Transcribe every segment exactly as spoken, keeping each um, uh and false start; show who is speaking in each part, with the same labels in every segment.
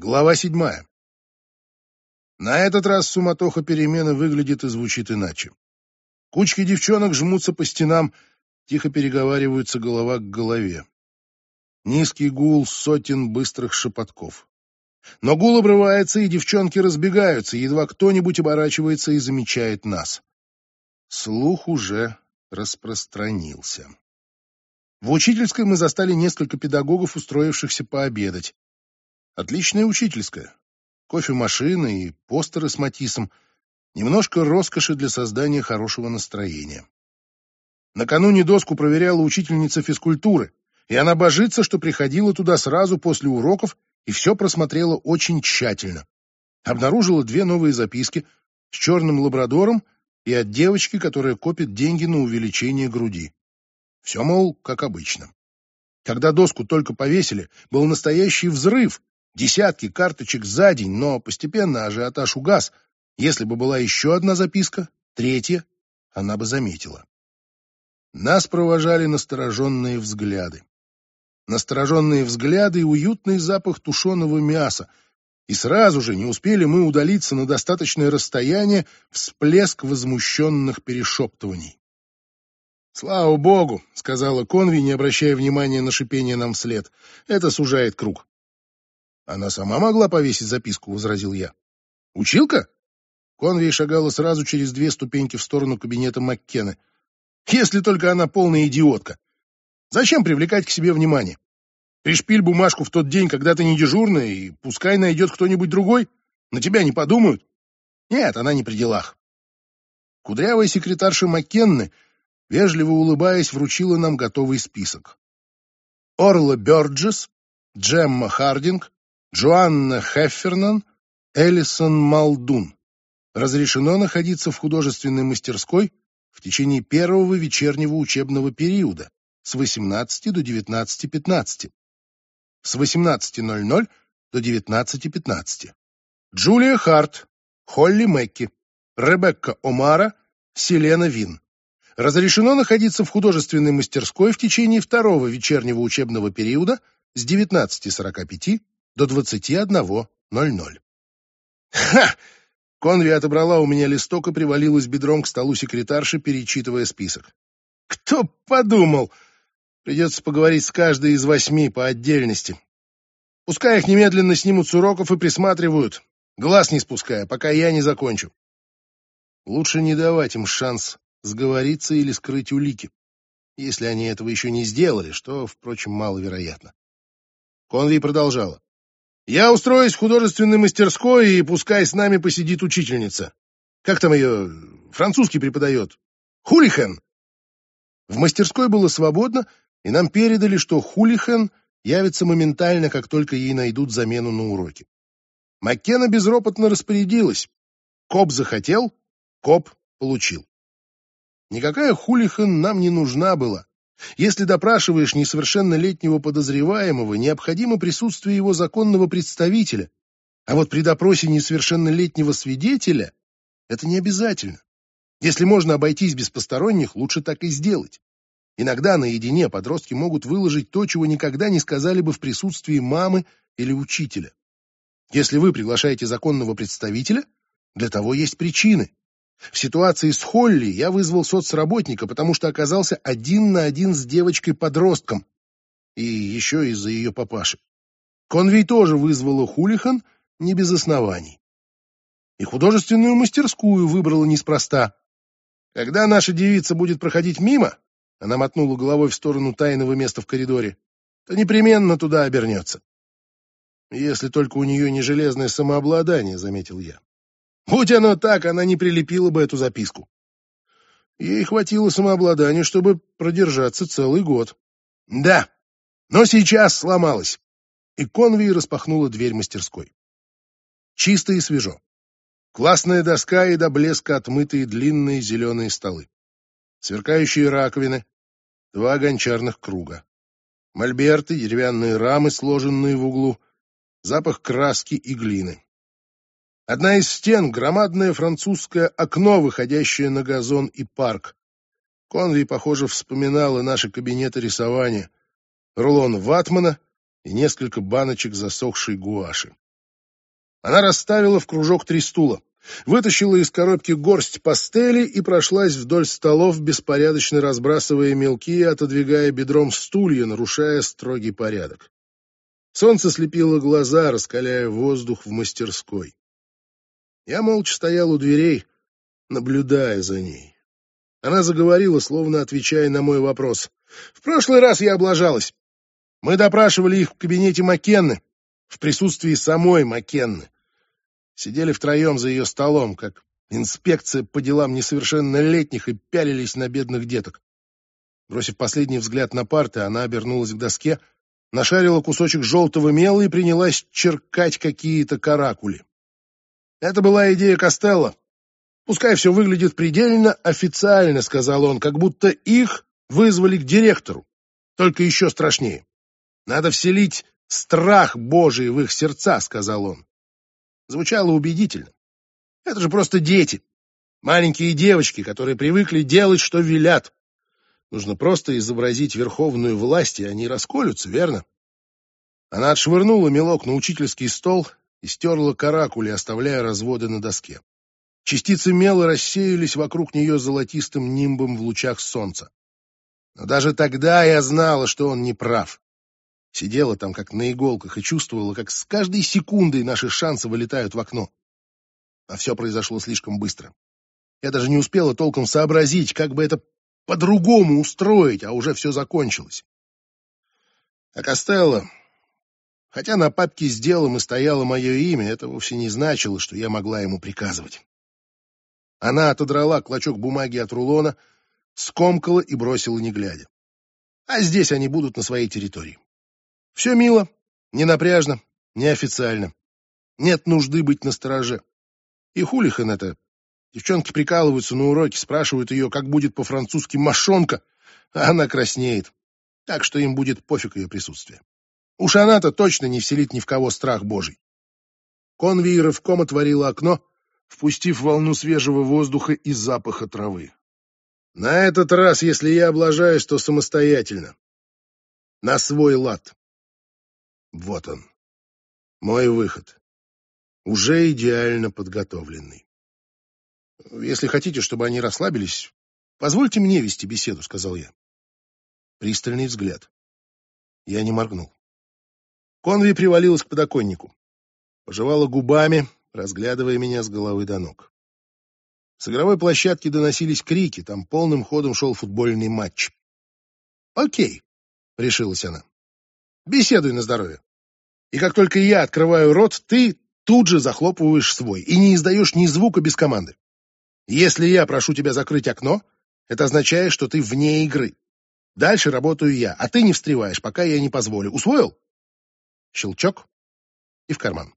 Speaker 1: Глава седьмая. На этот раз суматоха перемены выглядит и звучит иначе. Кучки девчонок жмутся по стенам, тихо переговариваются голова к голове. Низкий гул сотен быстрых шепотков. Но гул обрывается, и девчонки разбегаются, едва кто-нибудь оборачивается и замечает нас. Слух уже распространился. В учительской мы застали несколько педагогов, устроившихся пообедать. Отличная учительская. Кофемашина и постеры с Матиссом. Немножко роскоши для создания хорошего настроения. Накануне доску проверяла учительница физкультуры, и она божится, что приходила туда сразу после уроков и все просмотрела очень тщательно. Обнаружила две новые записки с черным лабрадором и от девочки, которая копит деньги на увеличение груди. Все, мол, как обычно. Когда доску только повесили, был настоящий взрыв. Десятки карточек за день, но постепенно ажиотаж угас. Если бы была еще одна записка, третья, она бы заметила. Нас провожали настороженные взгляды. Настороженные взгляды и уютный запах тушеного мяса. И сразу же, не успели мы удалиться на достаточное расстояние, всплеск возмущенных перешептываний. «Слава богу», — сказала Конви, не обращая внимания на шипение нам вслед, — «это сужает круг». «Она сама могла повесить записку», — возразил я. «Училка?» Конви шагала сразу через две ступеньки в сторону кабинета Маккены. «Если только она полная идиотка. Зачем привлекать к себе внимание? Пришпиль бумажку в тот день, когда ты не дежурная, и пускай найдет кто-нибудь другой. На тебя не подумают. Нет, она не при делах». Кудрявая секретарша Маккенны, вежливо улыбаясь, вручила нам готовый список. Орла Бёрджес, Джемма Хардинг, Джоанна Хеффернан, Элисон Малдун. Разрешено находиться в художественной мастерской в течение первого вечернего учебного периода с восемнадцати до девятнадцати пятнадцати. С восемнадцати ноль-ноль до девятнадцати пятнадцати. Джулия Харт, Холли Мэкки, Ребекка Омара, Селена Вин. Разрешено находиться в художественной мастерской в течение второго вечернего учебного периода с девятнадцати сорока пяти до двадцати одного ноль-ноль. Ха! Конви отобрала у меня листок и привалилась бедром к столу секретарши, перечитывая список. Кто подумал? Придется поговорить с каждой из восьми по отдельности. Пускай их немедленно снимут с уроков и присматривают, глаз не спуская, пока я не закончу. Лучше не давать им шанс сговориться или скрыть улики, если они этого еще не сделали, что, впрочем, маловероятно. Конви продолжала. «Я устроюсь в художественной мастерской, и пускай с нами посидит учительница. Как там ее? Французский преподает. Хулихэн!» В мастерской было свободно, и нам передали, что Хулихэн явится моментально, как только ей найдут замену на уроке. Маккена безропотно распорядилась. Коп захотел, коп получил. Никакая Хулихэн нам не нужна была. Если допрашиваешь несовершеннолетнего подозреваемого, необходимо присутствие его законного представителя. А вот при допросе несовершеннолетнего свидетеля это не обязательно. Если можно обойтись без посторонних, лучше так и сделать. Иногда наедине подростки могут выложить то, чего никогда не сказали бы в присутствии мамы или учителя. Если вы приглашаете законного представителя, для того есть причины. В ситуации с Холли я вызвал соцработника, потому что оказался один на один с девочкой-подростком. И еще из-за ее папаши. Конви тоже вызвала Хулихэн не без оснований. И художественную мастерскую выбрала неспроста. Когда наша девица будет проходить мимо, она мотнула головой в сторону тайного места в коридоре, то непременно туда обернется. Если только у нее не железное самообладание, заметил я. Будь оно так, она не прилепила бы эту записку. Ей хватило самообладания, чтобы продержаться целый год. Да, но сейчас сломалась. И Конви распахнула дверь мастерской. Чисто и свежо. Классная доска и до блеска отмытые длинные зеленые столы. Сверкающие раковины, два гончарных круга. Мольберты, деревянные рамы, сложенные в углу, запах краски и глины. Одна из стен — громадное французское окно, выходящее на газон и парк. Конви, похоже, вспоминала наши кабинеты рисования, рулон ватмана и несколько баночек засохшей гуаши. Она расставила в кружок три стула, вытащила из коробки горсть пастели и прошлась вдоль столов, беспорядочно разбрасывая мелкие, отодвигая бедром стулья, нарушая строгий порядок. Солнце слепило глаза, раскаляя воздух в мастерской. Я молча стоял у дверей, наблюдая за ней. Она заговорила, словно отвечая на мой вопрос. «В прошлый раз я облажалась. Мы допрашивали их в кабинете Маккенны, в присутствии самой Маккенны. Сидели втроем за ее столом, как инспекция по делам несовершеннолетних, и пялились на бедных деток. Бросив последний взгляд на парты, она обернулась к доске, нашарила кусочек желтого мела и принялась черкать какие-то каракули. Это была идея Костелло. «Пускай все выглядит предельно официально», — сказал он, как будто их вызвали к директору. Только еще страшнее. «Надо вселить страх Божий в их сердца», — сказал он. Звучало убедительно. Это же просто дети. Маленькие девочки, которые привыкли делать, что велят. Нужно просто изобразить верховную власть, и они расколются, верно? Она отшвырнула мелок на учительский стол и стерла каракули, оставляя разводы на доске. Частицы мела рассеялись вокруг нее золотистым нимбом в лучах солнца. Но даже тогда я знала, что он не прав. Сидела там, как на иголках, и чувствовала, как с каждой секундой наши шансы вылетают в окно. А все произошло слишком быстро. Я даже не успела толком сообразить, как бы это по-другому устроить, а уже все закончилось. А Костелло, хотя на папке с делом и стояло мое имя, это вовсе не значило, что я могла ему приказывать. Она отодрала клочок бумаги от рулона, скомкала и бросила, не глядя. А здесь они будут на своей территории. Все мило, не напряжно, неофициально. Нет нужды быть настороже. И хулихан это. Девчонки прикалываются на уроке, спрашивают ее, как будет по-французски «мошонка», а она краснеет. Так что им будет пофиг ее присутствие. Уж она-то точно не вселит ни в кого страх Божий. Конви рывком отворила окно, впустив волну свежего воздуха и запаха травы. На этот раз, если я облажаюсь, то самостоятельно. На свой лад. Вот он. Мой выход. Уже идеально подготовленный. Если хотите, чтобы они расслабились, позвольте мне вести беседу, сказал я. Пристальный взгляд. Я не моргнул. Конви привалилась к подоконнику. Пожевала губами, разглядывая меня с головы до ног. С игровой площадки доносились крики, там полным ходом шел футбольный матч. «Окей», — решилась она. «Беседуй на здоровье. И как только я открываю рот, ты тут же захлопываешь свой и не издаешь ни звука без команды. Если я прошу тебя закрыть окно, это означает, что ты вне игры. Дальше работаю я, а ты не встреваешь, пока я не позволю. Усвоил?» Щелчок и в карман.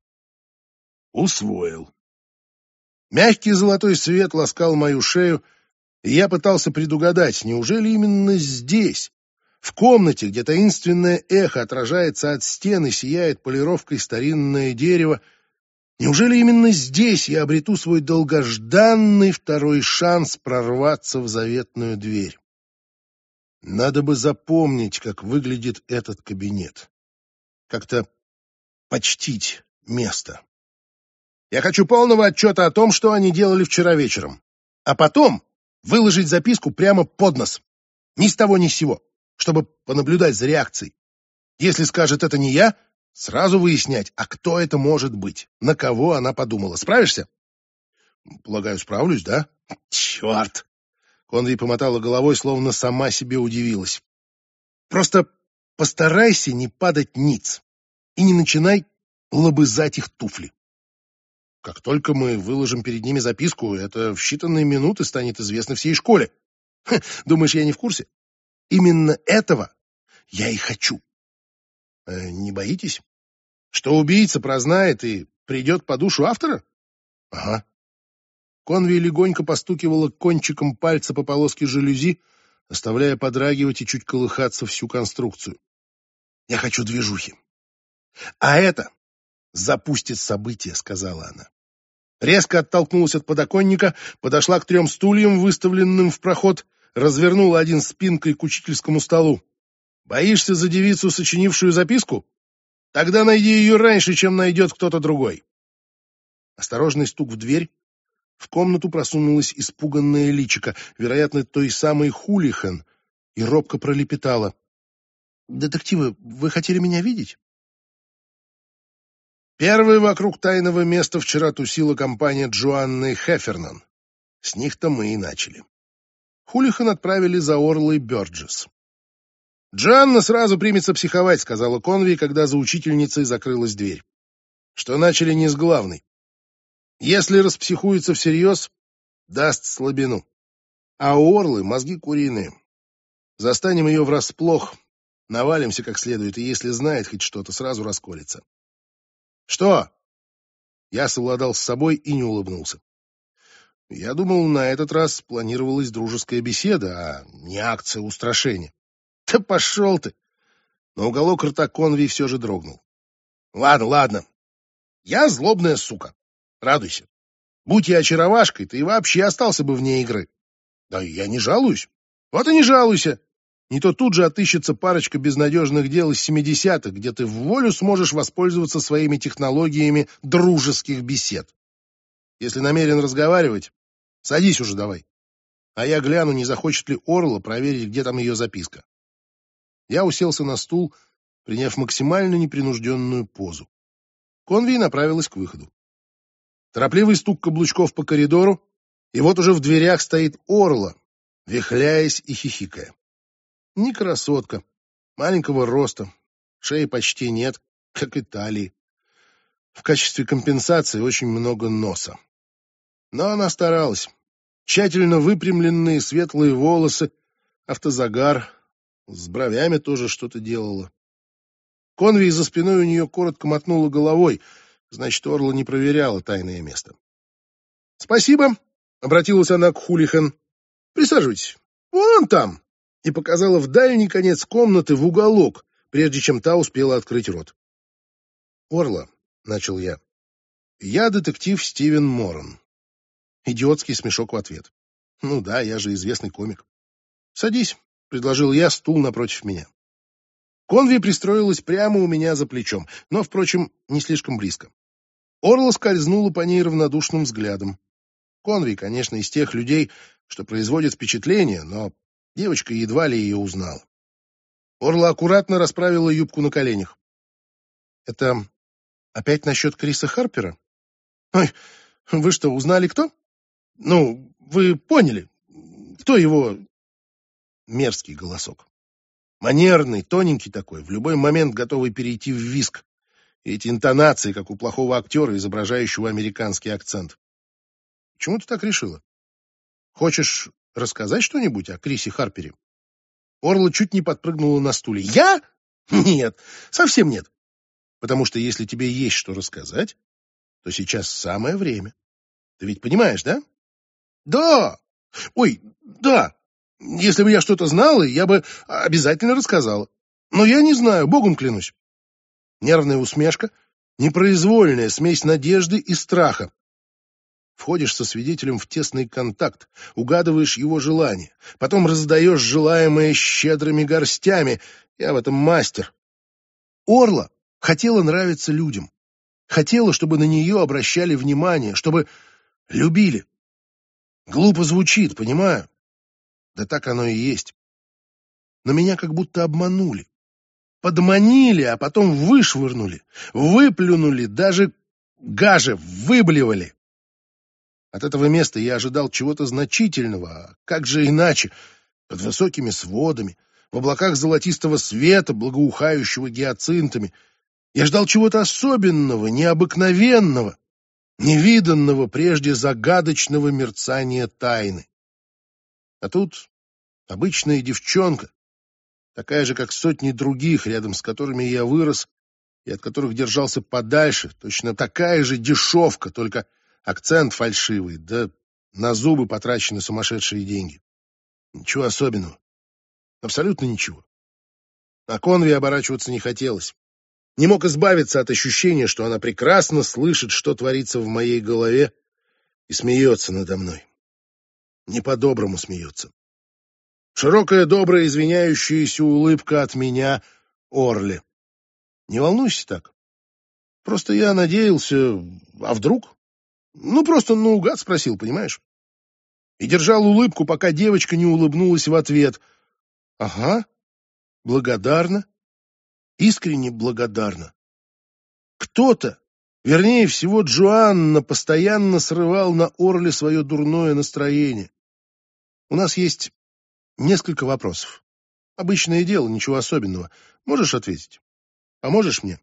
Speaker 1: Усвоил. Мягкий золотой свет ласкал мою шею, и я пытался предугадать, неужели именно здесь, в комнате, где таинственное эхо отражается от стен и сияет полировкой старинное дерево, неужели именно здесь я обрету свой долгожданный второй шанс прорваться в заветную дверь? Надо бы запомнить, как выглядит этот кабинет. Как-то почтить место. Я хочу полного отчета о том, что они делали вчера вечером. А потом выложить записку прямо под нос. Ни с того ни с сего, чтобы понаблюдать за реакцией. Если скажет «это не я», сразу выяснять, а кто это может быть, на кого она подумала. Справишься? Полагаю, справлюсь, да? Черт! Конви помотала головой, словно сама себе удивилась. Просто постарайся не падать ниц и не начинай лобызать их туфли. Как только мы выложим перед ними записку, это в считанные минуты станет известно всей школе. Ха, думаешь, я не в курсе? Именно этого я и хочу. Э, не боитесь? Что убийца прознает и придет по душу автора? Ага. Конви легонько постукивала кончиком пальца по полоске жалюзи, оставляя подрагивать и чуть колыхаться всю конструкцию. Я хочу движухи. А это запустит событие, сказала она. Резко оттолкнулась от подоконника, подошла к трем стульям, выставленным в проход, развернула один спинкой к учительскому столу. Боишься за девицу, сочинившую записку? Тогда найди ее раньше, чем найдет кто-то другой. Осторожный стук в дверь. В комнату просунулась испуганная личико, вероятно, той самой Хулихан, и робко пролепетала: «Детективы, вы хотели меня видеть?» Первой вокруг тайного места вчера тусила компания Джоанны Хеффернан. С них-то мы и начали. Хулихан отправили за Орлой Бёрджес. «Джоанна сразу примется психовать», — сказала Конви, когда за учительницей закрылась дверь. «Что начали не с главной. Если распсихуется всерьез, даст слабину. А у Орлы мозги куриные. Застанем ее врасплох, навалимся как следует, и если знает хоть что-то, сразу расколется». «Что?» Я совладал с собой и не улыбнулся. Я думал, на этот раз планировалась дружеская беседа, а не акция устрашения. Да пошел ты! Но уголок рта Конви все же дрогнул. Ладно, ладно. Я злобная сука. Радуйся. Будь я очаровашкой, ты и вообще остался бы вне игры. Да я не жалуюсь. Вот и не жалуйся. Не то тут же отыщется парочка безнадежных дел из семидесятых, где ты в волю сможешь воспользоваться своими технологиями дружеских бесед. Если намерен разговаривать, садись уже давай. А я гляну, не захочет ли Орла проверить, где там ее записка. Я уселся на стул, приняв максимально непринужденную позу. Конви направилась к выходу. Торопливый стук каблучков по коридору, и вот уже в дверях стоит Орла, вихляясь и хихикая. Не красотка, маленького роста, шеи почти нет, как и талии. В качестве компенсации очень много носа. Но она старалась. Тщательно выпрямленные светлые волосы, автозагар, с бровями тоже что-то делала. Конви за спиной у нее коротко мотнула головой, значит, Орла не проверяла тайное место. «Спасибо», — обратилась она к Хулихан. «Присаживайтесь. Вон там», — и показала в дальний конец комнаты в уголок, прежде чем та успела открыть рот. «Орла», — начал я, — «я детектив Стивен Моран». Идиотский смешок в ответ. «Ну да, я же известный комик». «Садись», — предложил я, стул напротив меня. Конви пристроилась прямо у меня за плечом, но, впрочем, не слишком близко. Орла скользнула по ней равнодушным взглядом. Конви, конечно, из тех людей, что производит впечатление, но девочка едва ли ее узнала. Орла аккуратно расправила юбку на коленях. «Это опять насчет Криса Харпера? Ой, вы что, узнали, кто? Ну, вы поняли, кто его...» Мерзкий голосок. Манерный, тоненький такой, в любой момент готовый перейти в виск. И эти интонации, как у плохого актера, изображающего американский акцент. Почему ты так решила? Хочешь рассказать что-нибудь о Крисе Харпере? Орла чуть не подпрыгнула на стуле. Я? Нет, совсем нет. Потому что если тебе есть что рассказать, то сейчас самое время. Ты ведь понимаешь, да? Да. Ой, да. Если бы я что-то знала, я бы обязательно рассказала. Но я не знаю, богом клянусь. Нервная усмешка, непроизвольная смесь надежды и страха. Входишь со свидетелем в тесный контакт, угадываешь его желания, потом раздаешь желаемое щедрыми горстями. Я в этом мастер. Орла хотела нравиться людям. Хотела, чтобы на нее обращали внимание, чтобы любили. Глупо звучит, понимаю. Да так оно и есть. Но меня как будто обманули. Подманили, а потом вышвырнули, выплюнули, даже гаже выблевали. От этого места я ожидал чего-то значительного, а как же иначе, под высокими сводами, в облаках золотистого света, благоухающего гиацинтами. Я ждал чего-то особенного, необыкновенного, невиданного прежде загадочного мерцания тайны. А тут обычная девчонка, такая же, как сотни других, рядом с которыми я вырос и от которых держался подальше, точно такая же дешевка, только акцент фальшивый, да на зубы потрачены сумасшедшие деньги. Ничего особенного. Абсолютно ничего. На Конви оборачиваться не хотелось. Не мог избавиться от ощущения, что она прекрасно слышит, что творится в моей голове, и смеется надо мной. Не по-доброму смеется. Широкая, добрая, извиняющаяся улыбка от меня Орле. Не волнуйся так. Просто я надеялся, а вдруг? Ну, просто наугад спросил, понимаешь? И держал улыбку, пока девочка не улыбнулась в ответ. Ага, благодарна, искренне благодарна. Кто-то, вернее всего Джоанна, постоянно срывал на Орле свое дурное настроение. У нас есть несколько вопросов. Обычное дело, ничего особенного. Можешь ответить? Поможешь мне?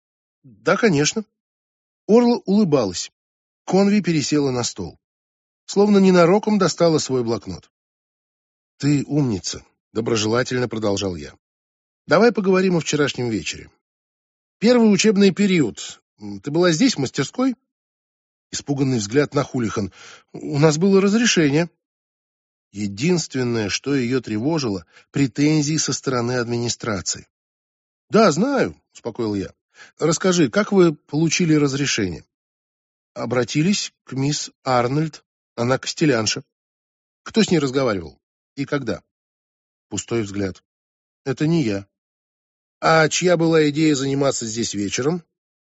Speaker 1: Да, конечно. Орла улыбалась. Конви пересела на стол. Словно ненароком достала свой блокнот. «Ты умница», — доброжелательно продолжал я. «Давай поговорим о вчерашнем вечере. Первый учебный период. Ты была здесь, в мастерской?» Испуганный взгляд на Хулихан. «У нас было разрешение». Единственное, что ее тревожило, претензии со стороны администрации. «Да, знаю», — успокоил я. «Расскажи, как вы получили разрешение?» Обратились к мисс Арнольд. Она костелянша. Кто с ней разговаривал? И когда? Пустой взгляд. Это не я. А чья была идея заниматься здесь вечером?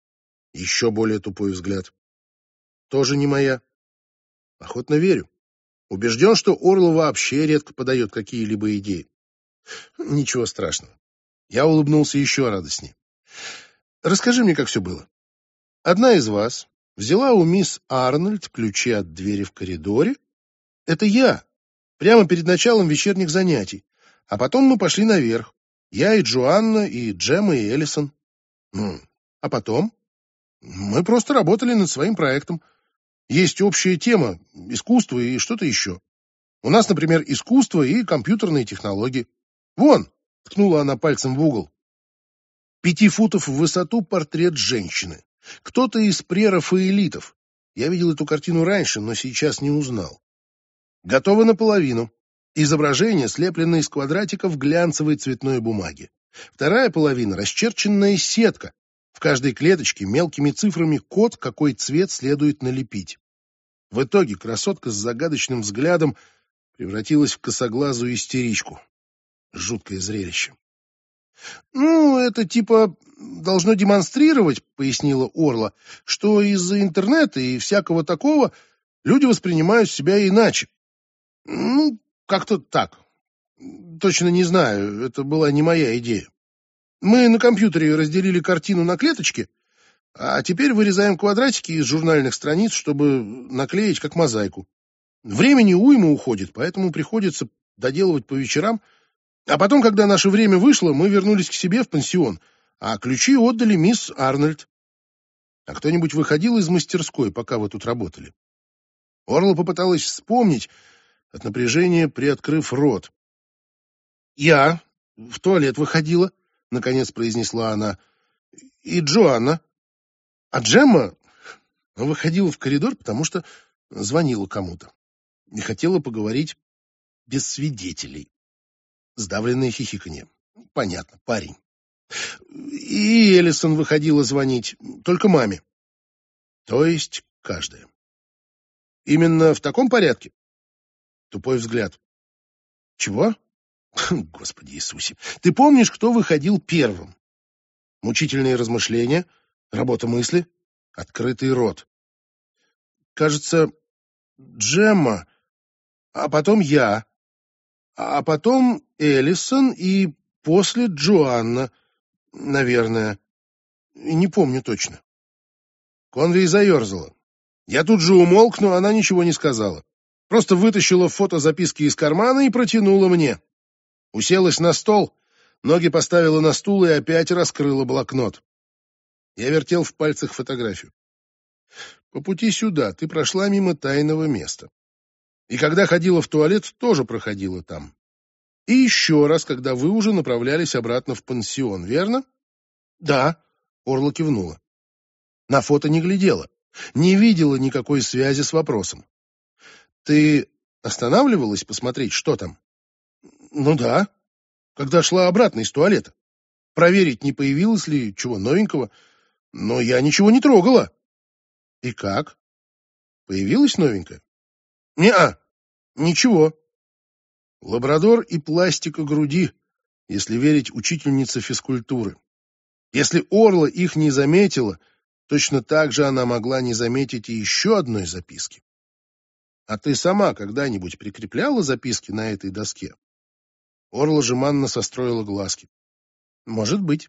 Speaker 1: Еще более тупой взгляд. Тоже не моя. Охотно верю. Убежден, что Орла вообще редко подает какие-либо идеи. Ничего страшного. Я улыбнулся еще радостнее. Расскажи мне, как все было. Одна из вас взяла у мисс Арнольд ключи от двери в коридоре. Это я. Прямо перед началом вечерних занятий. А потом мы пошли наверх. Я и Джоанна, и Джемма, и Эллисон. Ну, а потом? Мы просто работали над своим проектом. Есть общая тема — искусство и что-то еще. У нас, например, искусство и компьютерные технологии. Вон, ткнула она пальцем в угол. Пяти футов в высоту портрет женщины. Кто-то из прерафаэлитов. Я видел эту картину раньше, но сейчас не узнал. Готово наполовину. Изображение слеплено из квадратиков глянцевой цветной бумаги. Вторая половина — расчерченная сетка. В каждой клеточке мелкими цифрами код, какой цвет следует налепить. В итоге красотка с загадочным взглядом превратилась в косоглазую истеричку. Жуткое зрелище. «Ну, это типа должно демонстрировать, — пояснила Орла, — что из-за интернета и всякого такого люди воспринимают себя иначе. Ну, как-то так. Точно не знаю, это была не моя идея. Мы на компьютере разделили картину на клеточки, а теперь вырезаем квадратики из журнальных страниц, чтобы наклеить как мозаику. Времени уйма уходит, поэтому приходится доделывать по вечерам. А потом, когда наше время вышло, мы вернулись к себе в пансион, а ключи отдали мисс Арнольд. А кто-нибудь выходил из мастерской, пока вы тут работали?» Орла попыталась вспомнить, от напряжения приоткрыв рот. «Я в туалет выходила», — наконец произнесла она, — «и Джоанна. А Джемма выходила в коридор, потому что звонила кому-то и хотела поговорить без свидетелей». Сдавленное хихиканье. «Понятно, парень». И Эллисон выходила звонить, только маме. То есть каждая. Именно в таком порядке? Тупой взгляд. Чего? Господи Иисусе. Ты помнишь, кто выходил первым? Мучительные размышления, работа мысли, открытый рот. Кажется, Джемма, а потом я, а потом Эллисон и после Джоанна, наверное. Не помню точно. Конви заерзала. Я тут же умолк, но она ничего не сказала. Просто вытащила фотозаписки из кармана и протянула мне. Уселась на стол, ноги поставила на стул и опять раскрыла блокнот. Я вертел в пальцах фотографию. По пути сюда ты прошла мимо тайного места. И когда ходила в туалет, тоже проходила там. И еще раз, когда вы уже направлялись обратно в пансион, верно? Да, Орла кивнула. На фото не глядела, не видела никакой связи с вопросом. Ты останавливалась посмотреть, что там? Ну да, когда шла обратно из туалета. Проверить, не появилось ли чего новенького, но я ничего не трогала. И как? Появилось новенькое? Не-а, ничего. Лабрадор и пластика груди, если верить учительнице физкультуры. Если Орла их не заметила, Точно так же она могла не заметить и еще одной записки. А ты сама когда-нибудь прикрепляла записки на этой доске? Орла жеманно состроила глазки. Может быть.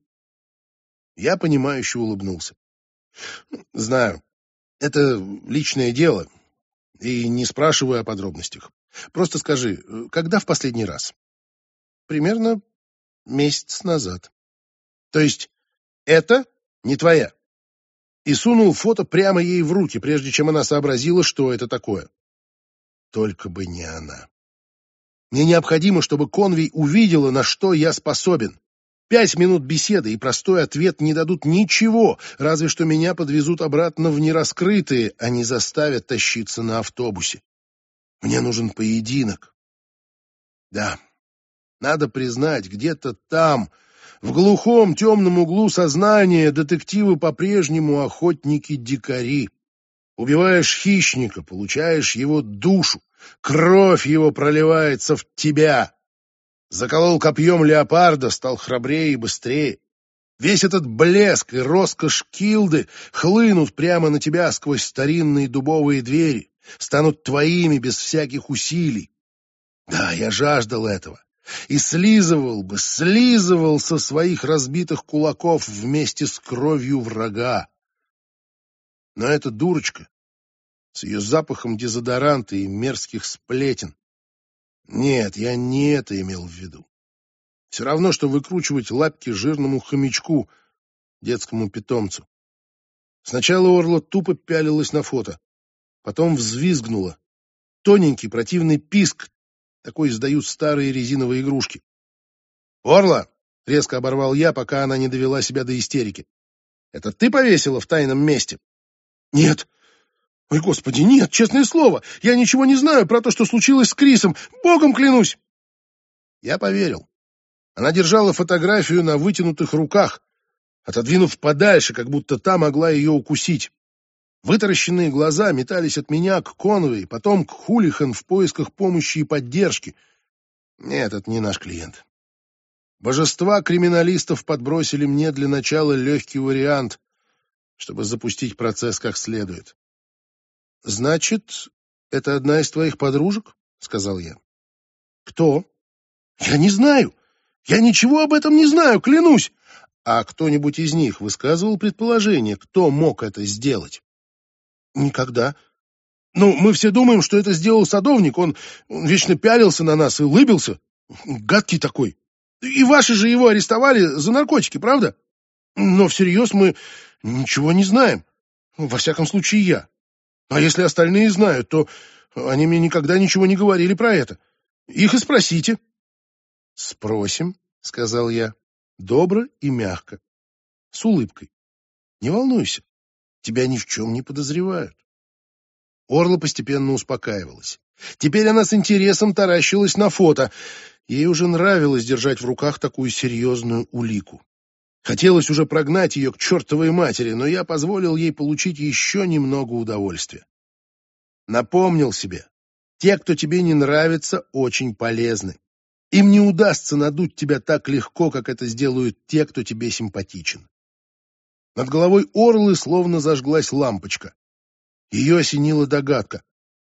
Speaker 1: Я понимающе улыбнулся. Знаю, это личное дело, и не спрашиваю о подробностях. Просто скажи, когда в последний раз? Примерно месяц назад. То есть это не твоя? И сунул фото прямо ей в руки, прежде чем она сообразила, что это такое. Только бы не она. Мне необходимо, чтобы Конвей увидела, на что я способен. Пять минут беседы и простой ответ не дадут ничего, разве что меня подвезут обратно в нераскрытые, а не заставят тащиться на автобусе. Мне нужен поединок. Да, надо признать, где-то там, в глухом темном углу сознания, детективы по-прежнему охотники-дикари. Убиваешь хищника, получаешь его душу, кровь его проливается в тебя. Заколол копьем леопарда, стал храбрее и быстрее. Весь этот блеск и роскошь Килды хлынут прямо на тебя сквозь старинные дубовые двери, станут твоими без всяких усилий. Да, я жаждал этого. И слизывал бы, слизывал со своих разбитых кулаков вместе с кровью врага. Но эта дурочка с ее запахом дезодоранта и мерзких сплетен. Нет, я не это имел в виду. Все равно, что выкручивать лапки жирному хомячку, детскому питомцу. Сначала Орла тупо пялилась на фото, потом взвизгнула. Тоненький противный писк, такой издают старые резиновые игрушки. «Орла!» — резко оборвал я, пока она не довела себя до истерики. «Это ты повесила в тайном месте?» «Нет! Ой, господи, нет, честное слово! Я ничего не знаю про то, что случилось с Крисом! Богом клянусь!» Я поверил. Она держала фотографию на вытянутых руках, отодвинув подальше, как будто та могла ее укусить. Вытаращенные глаза метались от меня к Конвей, потом к Хулихан в поисках помощи и поддержки. Нет, это не наш клиент. Божества криминалистов подбросили мне для начала легкий вариант, чтобы запустить процесс как следует. «Значит, это одна из твоих подружек?» — сказал я. «Кто?» «Я не знаю. Я ничего об этом не знаю, клянусь!» «А кто-нибудь из них высказывал предположение, кто мог это сделать?» «Никогда. Ну, мы все думаем, что это сделал садовник. Он, он вечно пялился на нас и улыбился. Гадкий такой. И ваши же его арестовали за наркотики, правда? Но всерьез мы ничего не знаем. Во всяком случае, я. А если остальные знают, то они мне никогда ничего не говорили про это. Их и спросите». «Спросим», — сказал я, добро и мягко, с улыбкой. «Не волнуйся, тебя ни в чем не подозревают». Орла постепенно успокаивалась. Теперь она с интересом таращилась на фото. Ей уже нравилось держать в руках такую серьезную улику. Хотелось уже прогнать ее к чертовой матери, но я позволил ей получить еще немного удовольствия. Напомнил себе, те, кто тебе не нравится, очень полезны. Им не удастся надуть тебя так легко, как это сделают те, кто тебе симпатичен. Над головой Орлы словно зажглась лампочка. Ее осенила догадка.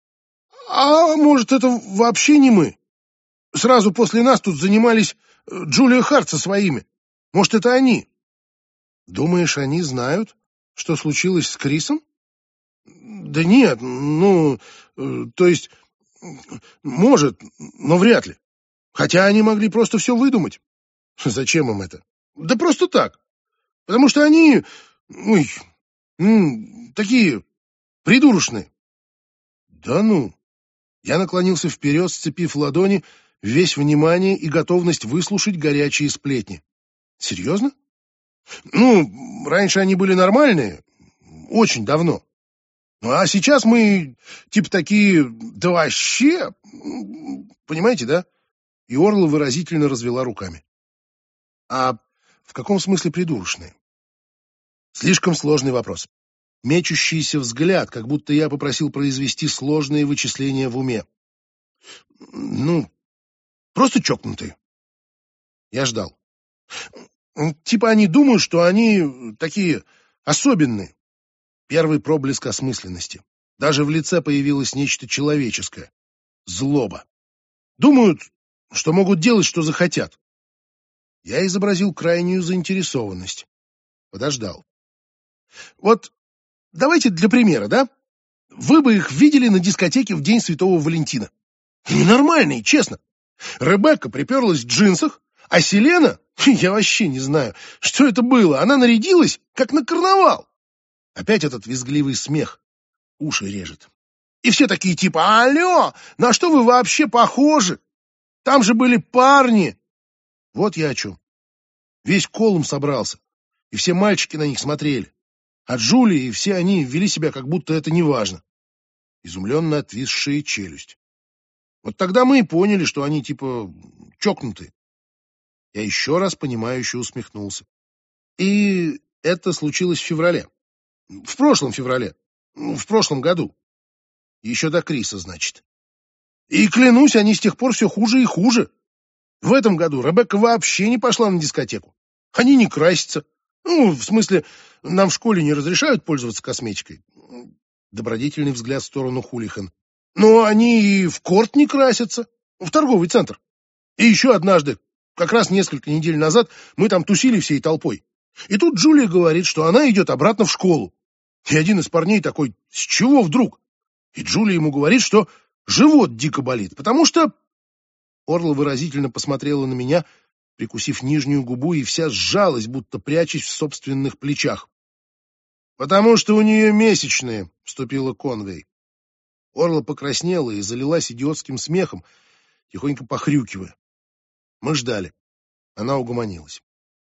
Speaker 1: «А может, это вообще не мы? Сразу после нас тут занимались Джулия Харт со своими. Может, это они?» «Думаешь, они знают, что случилось с Крисом?» «Да нет, ну, то есть, может, но вряд ли. Хотя они могли просто все выдумать. Зачем им это? Да просто так. Потому что они, ой, м, такие придурочные». «Да ну!» Я наклонился вперед, сцепив ладони, весь внимание и готовность выслушать горячие сплетни. «Серьезно? Ну, раньше они были нормальные, очень давно. Ну, а сейчас мы, типа, такие, да вообще, понимаете, да?» И Орла выразительно развела руками. «А в каком смысле придурочные?» Слишком сложный вопрос. Мечущийся взгляд, как будто я попросил произвести сложные вычисления в уме. «Ну, просто чокнутые». Я ждал. «Типа они думают, что они такие особенные, Первый проблеск осмысленности. Даже в лице появилось нечто человеческое. Злоба. Думают, что могут делать, что захотят. Я изобразил крайнюю заинтересованность. Подождал. Вот давайте для примера, да? Вы бы их видели на дискотеке в день Святого Валентина. Ненормальные, честно. Ребекка приперлась в джинсах, а Селена, я вообще не знаю, что это было. Она нарядилась, как на карнавал. Опять этот визгливый смех. Уши режет. И все такие типа: алло, на что вы вообще похожи? Там же были парни. Вот я о чем. Весь Колум собрался, и все мальчики на них смотрели. А Джулия и все они вели себя, как будто это не важно. Изумленно отвисшая челюсть. Вот тогда мы и поняли, что они типа чокнутые. Я еще раз понимающе усмехнулся. И это случилось в феврале. В прошлом феврале. В прошлом году. Еще до Криса, значит. И клянусь, они с тех пор все хуже и хуже. В этом году Ребекка вообще не пошла на дискотеку. Они не красятся. Ну, в смысле, нам в школе не разрешают пользоваться косметикой. Добродетельный взгляд в сторону Хулихан. Но они и в корт не красятся. В торговый центр. И еще однажды, как раз несколько недель назад, мы там тусили всей толпой. И тут Джулия говорит, что она идет обратно в школу. И один из парней такой: с чего вдруг? И Джулия ему говорит, что живот дико болит, потому что... Орла выразительно посмотрела на меня, прикусив нижнюю губу, и вся сжалась, будто прячась в собственных плечах. «Потому что у нее месячные», — вступила Конвей. Орла покраснела и залилась идиотским смехом, тихонько похрюкивая. Мы ждали. Она угомонилась.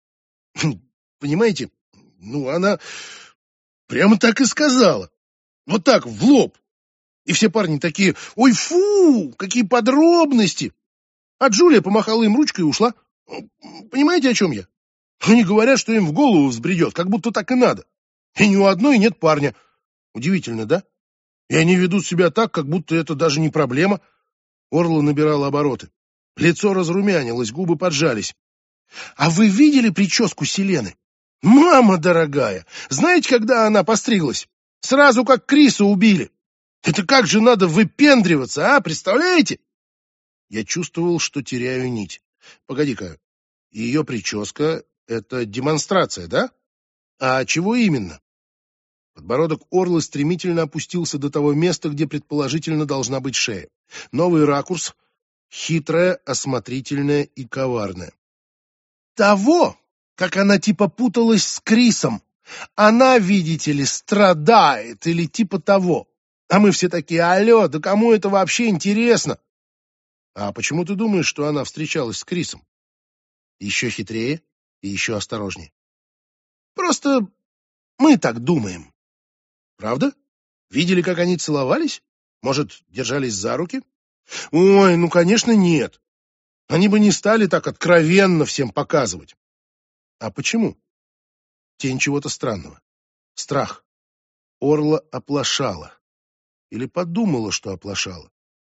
Speaker 1: Понимаете, ну, она прямо так и сказала. Вот так, в лоб. И все парни такие: ой, фу, какие подробности. А Джулия помахала им ручкой и ушла. Понимаете, о чем я? Они говорят, что им в голову взбредет, как будто так и надо. И ни у одной нет парня. Удивительно, да? И они ведут себя так, как будто это даже не проблема. Орла набирала обороты. Лицо разрумянилось, губы поджались. А вы видели прическу Селены? Мама дорогая! Знаете, когда она постриглась? Сразу как Криса убили. Это как же надо выпендриваться, а? Представляете? Я чувствовал, что теряю нить. Погоди-ка, ее прическа — это демонстрация, да? А чего именно? Подбородок Орлы стремительно опустился до того места, где предположительно должна быть шея. Новый ракурс, хитрая, осмотрительная и коварная. Того, как она типа путалась с Крисом. Она, видите ли, страдает или типа того. А мы все такие: алло, да кому это вообще интересно? А почему ты думаешь, что она встречалась с Крисом? Еще хитрее и еще осторожнее. Просто мы так думаем. Правда? Видели, как они целовались? Может, держались за руки? Ой, ну, конечно, нет. Они бы не стали так откровенно всем показывать. А почему? Тень чего-то странного. Страх. Орла оплошала. Или подумала, что оплошала.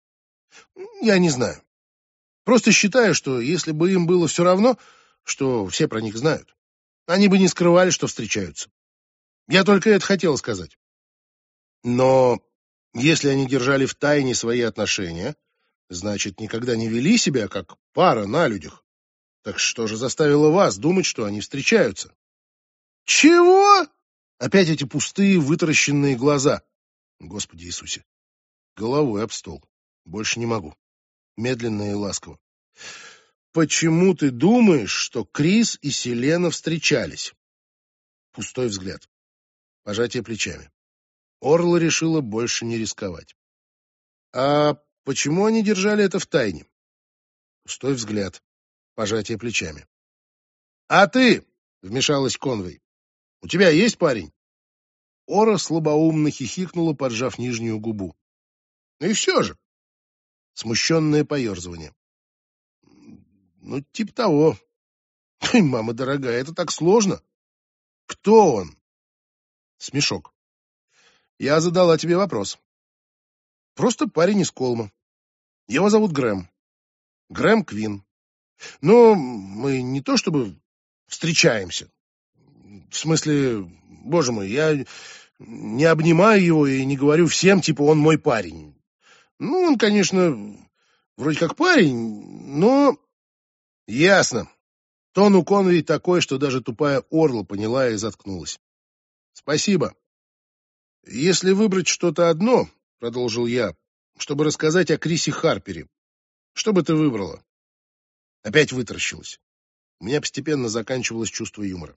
Speaker 1: Я не знаю. Просто считаю, что если бы им было все равно, что все про них знают, они бы не скрывали, что встречаются. Я только это хотел сказать. Но если они держали в тайне свои отношения, значит, никогда не вели себя как пара на людях. Так что же заставило вас думать, что они встречаются? Чего? Опять эти пустые, вытаращенные глаза. Господи Иисусе. Головой об стол. Больше не могу. Медленно и ласково. Почему ты думаешь, что Крис и Селена встречались? Пустой взгляд. Пожатие плечами. Орла решила больше не рисковать. А почему они держали это в тайне? Пустой взгляд. Пожатие плечами. А ты, вмешалась Конвей, у тебя есть парень? Ора слабоумно хихикнула, поджав нижнюю губу. Ну и все же. Смущенное поерзывание. Ну, типа того. Ой, мама дорогая, это так сложно. Кто он? Смешок. Я задала тебе вопрос. Просто парень из Колма. Его зовут Грэм. Грэм Квин. Но мы не то чтобы встречаемся. В смысле, боже мой, я Не обнимаю его и не говорю всем, типа, он мой парень. Ну, он, конечно, вроде как парень, но... Ясно. Тон у Конвей такой, что даже тупая Орла поняла и заткнулась. Спасибо. Если выбрать что-то одно, продолжил я, чтобы рассказать о Крисе Харпере, что бы ты выбрала? Опять вытаращилась. У меня постепенно заканчивалось чувство юмора.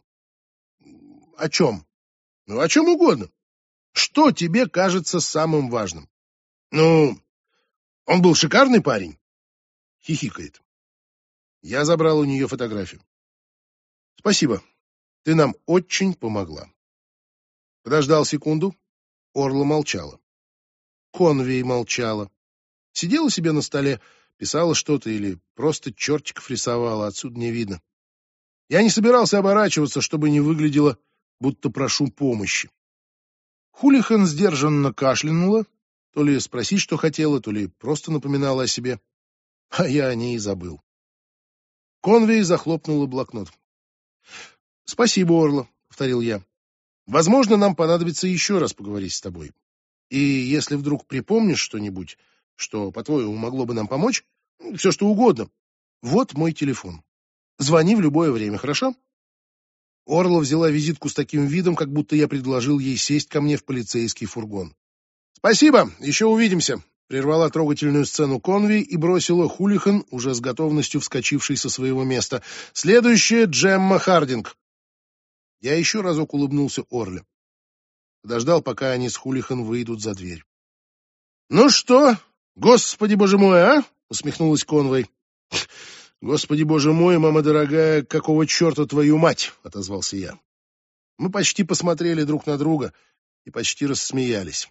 Speaker 1: О чем? Ну, о чем угодно. Что тебе кажется самым важным? Ну, он был шикарный парень. Хихикает. Я забрал у нее фотографию. Спасибо. Ты нам очень помогла. Подождал секунду. Орла молчала. Конвей молчала. Сидела себе на столе, писала что-то или просто чертиков рисовала, отсюда не видно. Я не собирался оборачиваться, чтобы не выглядело, будто прошу помощи. Хулихан сдержанно кашлянула, то ли спросить, что хотела, то ли просто напоминала о себе. А я о ней и забыл. Конвей захлопнула блокнот. «Спасибо, Орла», — повторил я. «Возможно, нам понадобится еще раз поговорить с тобой. И если вдруг припомнишь что-нибудь, что, по-твоему, могло бы нам помочь, все что угодно, вот мой телефон. Звони в любое время, хорошо?» Орла взяла визитку с таким видом, как будто я предложил ей сесть ко мне в полицейский фургон. «Спасибо, еще увидимся», — прервала трогательную сцену Конвей и бросила Хулихан, уже с готовностью вскочивший со своего места. «Следующая — Джемма Хардинг». Я еще разок улыбнулся Орле. Подождал, пока они с Хулихан выйдут за дверь. «Ну что, господи боже мой, а?» — усмехнулась Конвей. «Господи боже мой, мама дорогая, какого черта твою мать?» — отозвался я. Мы почти посмотрели друг на друга и почти рассмеялись.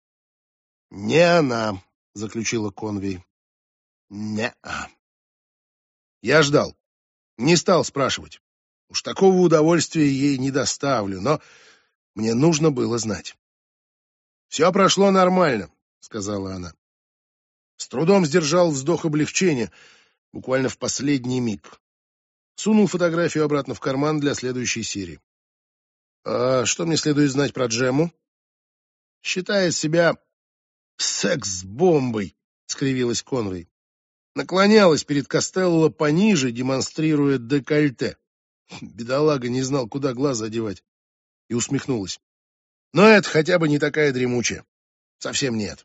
Speaker 1: «Не она», — заключила Конвей. «Не-а». Я ждал, не стал спрашивать. Уж такого удовольствия ей не доставлю, но мне нужно было знать. «Все прошло нормально», — сказала она. С трудом сдержал вздох облегчения, буквально в последний миг. Сунул фотографию обратно в карман для следующей серии. «А что мне следует знать про Джему?» «Считает себя секс-бомбой», — скривилась Конвей. Наклонялась перед Костелло пониже, демонстрируя декольте. Бедолага не знал, куда глаза одевать. И усмехнулась. «Но это хотя бы не такая дремучая. Совсем нет».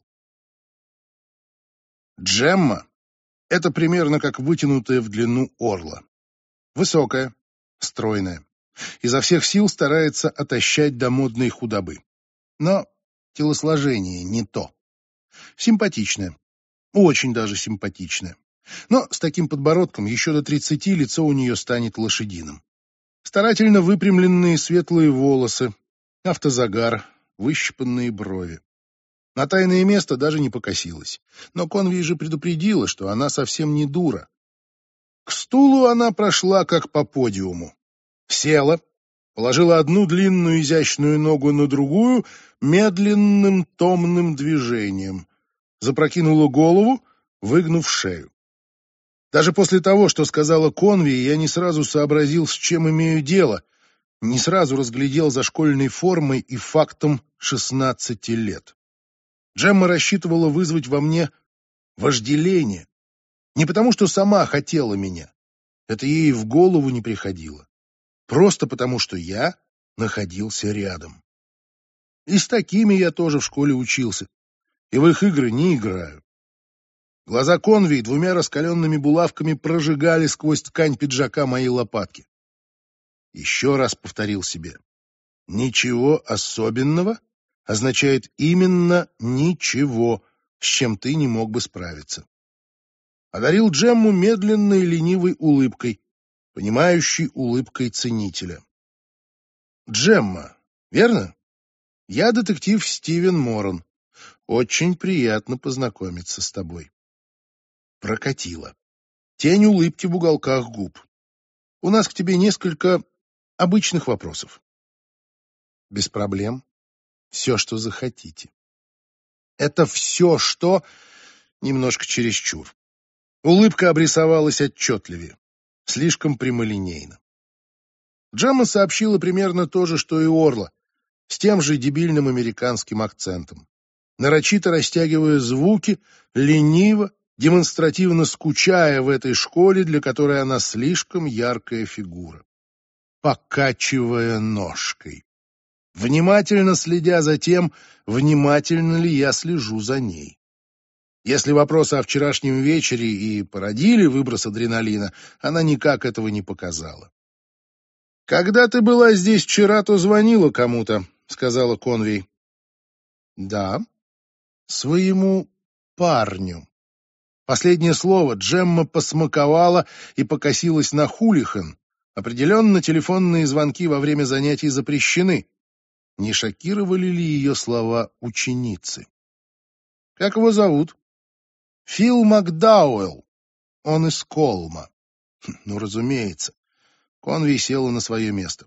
Speaker 1: Джемма — это примерно как вытянутая в длину орла. Высокая, стройная. Изо всех сил старается отощать до модной худобы. Но телосложение не то. Симпатичная. Очень даже симпатичная. Но с таким подбородком еще до тридцати лицо у нее станет лошадиным. Старательно выпрямленные светлые волосы, автозагар, выщипанные брови. На тайное место даже не покосилась. Но Конвей же предупредила, что она совсем не дура. К стулу она прошла как по подиуму. Села, положила одну длинную изящную ногу на другую медленным томным движением. Запрокинула голову, выгнув шею. Даже после того, что сказала Конвей, я не сразу сообразил, с чем имею дело, не сразу разглядел за школьной формой и фактом шестнадцати лет. Джемма рассчитывала вызвать во мне вожделение. Не потому, что сама хотела меня. Это ей в голову не приходило. Просто потому, что я находился рядом. И с такими я тоже в школе учился. И в их игры не играю. Глаза Конвей двумя раскаленными булавками прожигали сквозь ткань пиджака мои лопатки. Еще раз повторил себе. Ничего особенного означает именно ничего, с чем ты не мог бы справиться. Одарил Джемму медленной ленивой улыбкой, понимающей улыбкой ценителя. Джемма, верно? Я детектив Стивен Моран. Очень приятно познакомиться с тобой. Прокатило. Тень улыбки в уголках губ. У нас к тебе несколько обычных вопросов. Без проблем. Все, что захотите. Это все, что... Немножко чересчур. Улыбка обрисовалась отчетливее. Слишком прямолинейно. Джемма сообщила примерно то же, что и Орла. с тем же дебильным американским акцентом, нарочито растягивая звуки, лениво, демонстративно скучая в этой школе, для которой она слишком яркая фигура, покачивая ножкой, внимательно следя за тем, внимательно ли я слежу за ней. Если вопросы о вчерашнем вечере и породили выброс адреналина, она никак этого не показала. «Когда ты была здесь вчера, то звонила кому-то», — сказала Конвей. «Да, своему парню». Последнее слово Джемма посмаковала и покосилась на Хулихан. Определенно, телефонные звонки во время занятий запрещены. Не шокировали ли ее слова ученицы? «Как его зовут?» «Фил Макдауэлл. Он из Колма». Хм, ну, разумеется. Конвей села на свое место.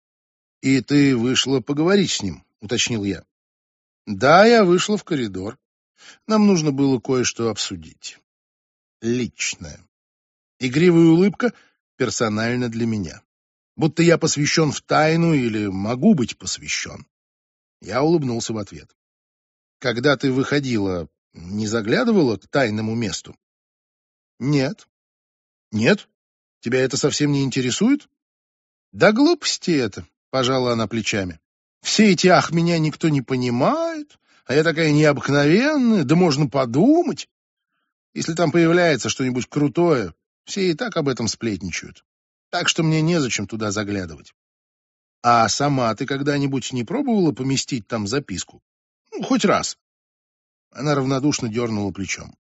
Speaker 1: «И ты вышла поговорить с ним?» — уточнил я. «Да, я вышла в коридор. Нам нужно было кое-что обсудить. Личное». Игривая улыбка персонально для меня. Будто я посвящен в тайну или могу быть посвящен. Я улыбнулся в ответ. «Когда ты выходила, не заглядывала к тайному месту?» «Нет». «Нет? Тебя это совсем не интересует?» «Да глупости это», — пожала она плечами. «Все эти «ах, меня никто не понимает», а я такая необыкновенная, да можно подумать. Если там появляется что-нибудь крутое, все и так об этом сплетничают. Так что мне незачем туда заглядывать. А сама ты когда-нибудь не пробовала поместить там записку? Ну, хоть раз». Она равнодушно дернула плечом.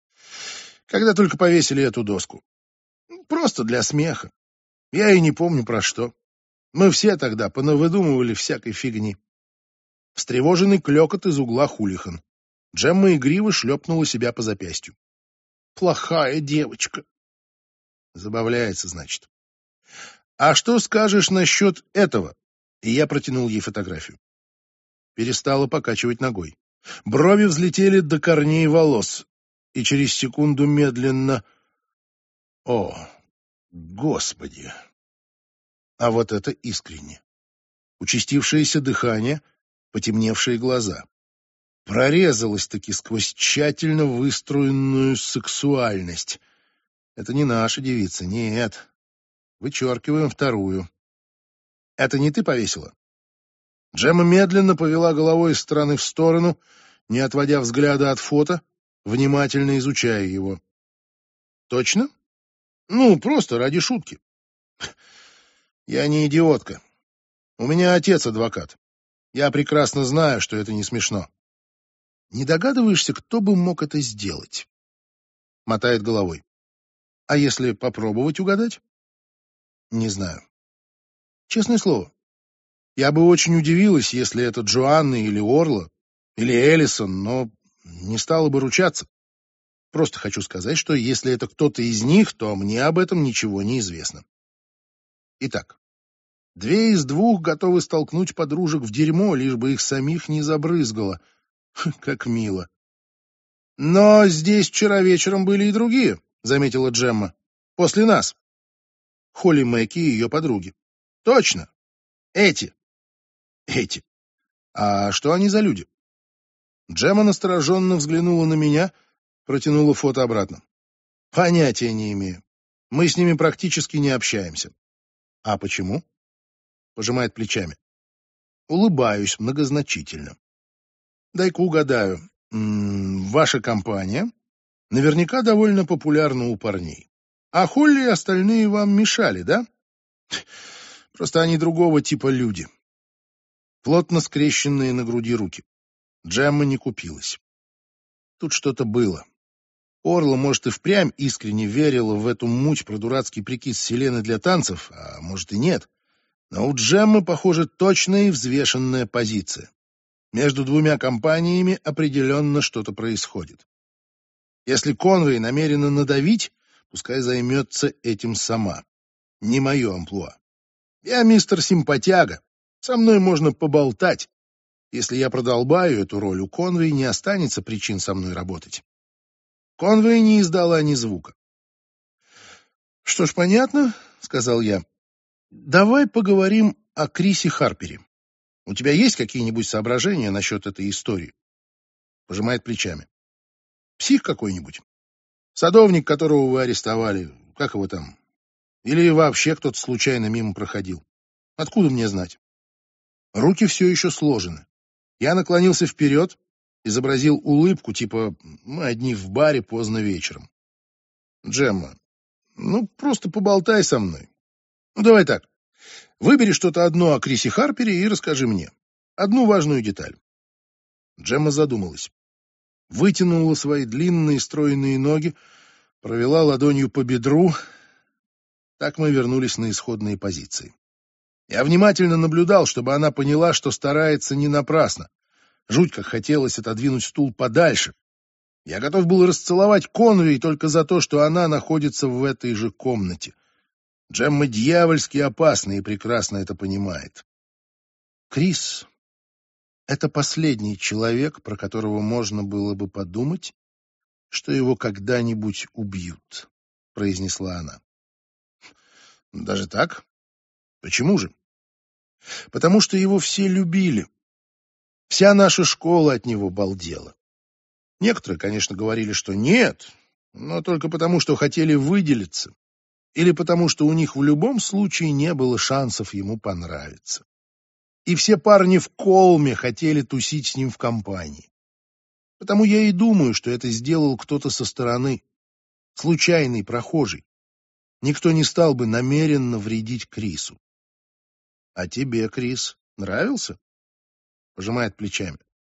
Speaker 1: «Когда только повесили эту доску. Просто для смеха. Я и не помню про что. Мы все тогда понавыдумывали всякой фигни». Встревоженный клёкот из угла Хулихан. Джемма игриво шлепнула себя по запястью. «Плохая девочка». Забавляется, значит. «А что скажешь насчет этого?» И я протянул ей фотографию. Перестала покачивать ногой. Брови взлетели до корней волос. И через секунду медленно... О, Господи! А вот это искренне. Участившееся дыхание, потемневшие глаза. Прорезалась-таки сквозь тщательно выстроенную сексуальность. Это не наша девица, нет. Вычеркиваем вторую. Это не ты повесила? Джемма медленно повела головой из стороны в сторону, не отводя взгляда от фото, внимательно изучая его. Точно? Ну, просто ради шутки. Я не идиотка. У меня отец адвокат. Я прекрасно знаю, что это не смешно. Не догадываешься, кто бы мог это сделать? Мотает головой. А если попробовать угадать? Не знаю. Честное слово. Я бы очень удивилась, если это Джоанна или Орла, или Эллисон, но не стала бы ручаться. Просто хочу сказать, что если это кто-то из них, то мне об этом ничего не известно. Итак, две из двух готовы столкнуть подружек в дерьмо, лишь бы их самих не забрызгало. Как мило. Но здесь вчера вечером были и другие, заметила Джемма. После нас. Холли Мэки и ее подруги. Точно. Эти. Эти. А что они за люди? Джемма настороженно взглянула на меня, протянула фото обратно. Понятия не имею. Мы с ними практически не общаемся. А почему? Пожимает плечами. Улыбаюсь многозначительно. Дай-ка угадаю. М-м, ваша компания наверняка довольно популярна у парней. А Холли и остальные вам мешали, да? Просто они другого типа люди. Плотно скрещенные на груди руки. Джемма не купилась. Тут что-то было. Орла, может, и впрямь искренне верила в эту муть про дурацкий прикид Селены для танцев, а может и нет. Но у Джеммы, похоже, точная и взвешенная позиция. Между двумя компаниями определенно что-то происходит. Если Конвей намерена надавить, пускай займется этим сама. Не мое амплуа. Я мистер Симпатяга. Со мной можно поболтать. Если я продолбаю эту роль, у Конвей не останется причин со мной работать. Конвей не издала ни звука. «Что ж, понятно», — сказал я. «Давай поговорим о Крисе Харпере. У тебя есть какие-нибудь соображения насчет этой истории? Пожимает плечами. Псих какой-нибудь? Садовник, которого вы арестовали, как его там? Или вообще кто-то случайно мимо проходил? Откуда мне знать? Руки все еще сложены. Я наклонился вперед, изобразил улыбку, типа мы одни в баре поздно вечером. Джемма, ну просто поболтай со мной. Ну давай так, выбери что-то одно о Крисе Харпере и расскажи мне. Одну важную деталь. Джемма задумалась. Вытянула свои длинные стройные ноги, провела ладонью по бедру. Так мы вернулись на исходные позиции. Я внимательно наблюдал, чтобы она поняла, что старается не напрасно. Жуть как хотелось отодвинуть стул подальше. Я готов был расцеловать Конвей только за то, что она находится в этой же комнате. Джемма дьявольски опасна и прекрасно это понимает. Крис — это последний человек, про которого можно было бы подумать, что его когда-нибудь убьют, — произнесла она. Даже так? Почему же? Потому что его все любили. Вся наша школа от него балдела. Некоторые, конечно, говорили, что нет, но только потому, что хотели выделиться, или потому, что у них в любом случае не было шансов ему понравиться. И все парни в Колме хотели тусить с ним в компании. Потому я и думаю, что это сделал кто-то со стороны, случайный прохожий. Никто не стал бы намеренно вредить Крису. А тебе, Крис, нравился? Пожимает плечами.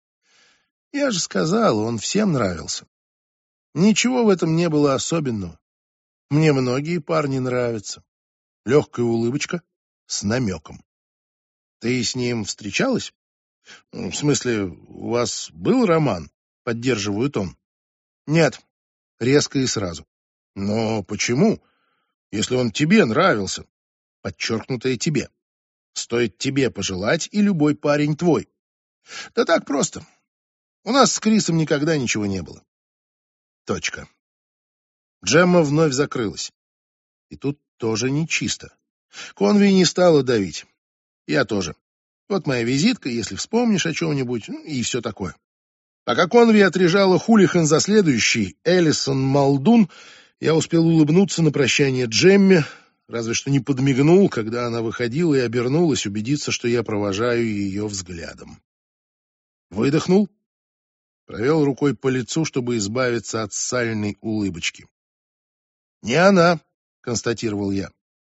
Speaker 1: Я же сказал, он всем нравился. Ничего в этом не было особенного. Мне многие парни нравятся. Легкая улыбочка с намеком. Ты с ним встречалась? В смысле, у вас был роман? Поддерживает он. Нет, резко и сразу. Но почему? Если он тебе нравился, подчеркнутое тебе. Стоит тебе пожелать, и любой парень твой. Да так просто. У нас с Крисом никогда ничего не было. Точка. Джемма вновь закрылась. И тут тоже нечисто. Конви не стала давить. Я тоже. Вот моя визитка, если вспомнишь о чем-нибудь, и все такое. Пока Конви отрежала хулихан за следующий, Элисон Малдун, я успел улыбнуться на прощание Джемме, разве что не подмигнул, когда она выходила и обернулась, убедиться, что я провожаю ее взглядом. Выдохнул, провел рукой по лицу, чтобы избавиться от сальной улыбочки. «Не она», — констатировал я.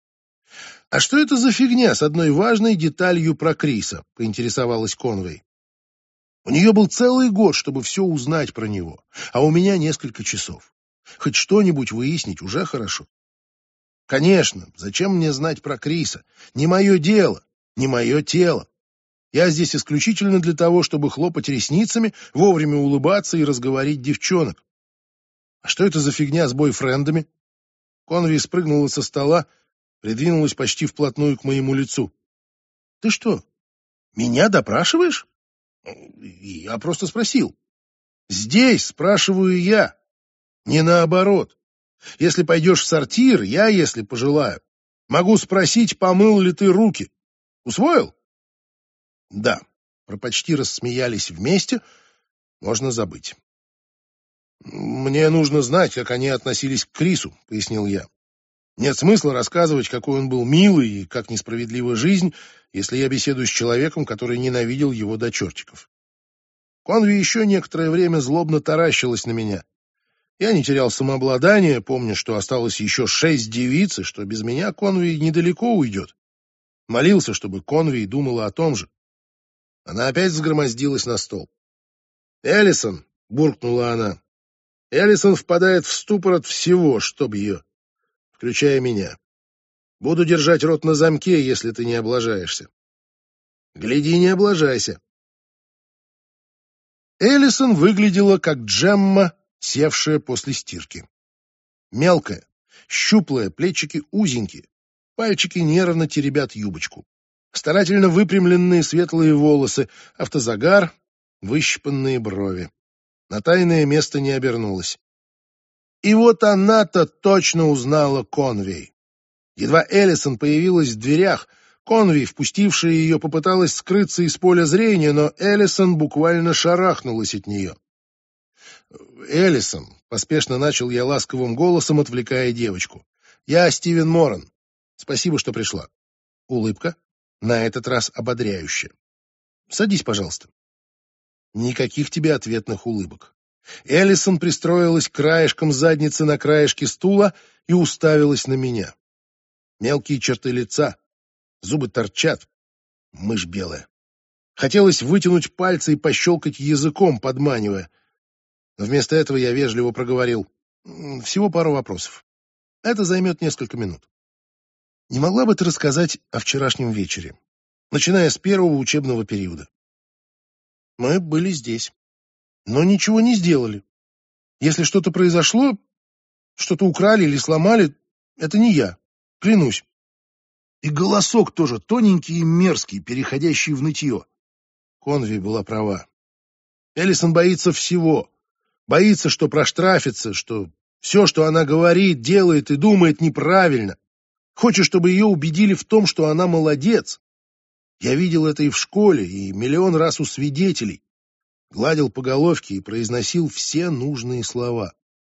Speaker 1: «А что это за фигня с одной важной деталью про Криса?» — поинтересовалась Конвей. «У нее был целый год, чтобы все узнать про него, а у меня несколько часов. Хоть что-нибудь выяснить уже хорошо». «Конечно, зачем мне знать про Криса? Не мое дело, не мое тело. Я здесь исключительно для того, чтобы хлопать ресницами, вовремя улыбаться и разговорить девчонок. А что это за фигня с бойфрендами?» Конви спрыгнула со стола, придвинулась почти вплотную к моему лицу. «Ты что, меня допрашиваешь?» «Я просто спросил». «Здесь спрашиваю я, не наоборот. Если пойдешь в сортир, я, если пожелаю, могу спросить, помыл ли ты руки. Усвоил?» «Да». Про почти рассмеялись вместе, можно забыть. «Мне нужно знать, как они относились к Крису», — пояснил я. «Нет смысла рассказывать, какой он был милый и как несправедлива жизнь, если я беседую с человеком, который ненавидел его до чертиков». Конви еще некоторое время злобно таращилась на меня. Я не терял самообладания, помня, что осталось еще шесть девиц, и что без меня Конви недалеко уйдет. Молился, чтобы Конви думала о том же. Она опять взгромоздилась на стол. «Элисон!» — буркнула она. «Элисон впадает в ступор от всего, чтоб ее, включая меня. Буду держать рот на замке, если ты не облажаешься. Гляди, не облажайся». Элисон выглядела как Джемма, севшая после стирки. Мелкая, щуплая, плечики узенькие, пальчики нервно теребят юбочку. Старательно выпрямленные светлые волосы, автозагар, выщипанные брови. На тайное место не обернулась. И вот она-то точно узнала Конвей. Едва Элисон появилась в дверях, Конви, впустившая ее, попыталась скрыться из поля зрения, но Эллисон буквально шарахнулась от нее. «Эллисон», — поспешно начал я ласковым голосом, отвлекая девочку, — «я Стивен Моран. Спасибо, что пришла». Улыбка, на этот раз ободряющая. «Садись, пожалуйста». Никаких тебе ответных улыбок. Эллисон пристроилась краешком задницы на краешке стула и уставилась на меня. Мелкие черты лица, зубы торчат, мышь белая. Хотелось вытянуть пальцы и пощелкать языком, подманивая. Но вместо этого я вежливо проговорил: «Всего пару вопросов. Это займет несколько минут. Не могла бы ты рассказать о вчерашнем вечере, начиная с первого учебного периода?» Мы были здесь, но ничего не сделали. Если что-то произошло, что-то украли или сломали, это не я, клянусь. И голосок тоже тоненький и мерзкий, переходящий в нытье. Конви была права. Эллисон боится всего. Боится, что проштрафится, что все, что она говорит, делает и думает, неправильно. Хочет, чтобы ее убедили в том, что она молодец. Я видел это и в школе, и миллион раз у свидетелей. Гладил по головке и произносил все нужные слова.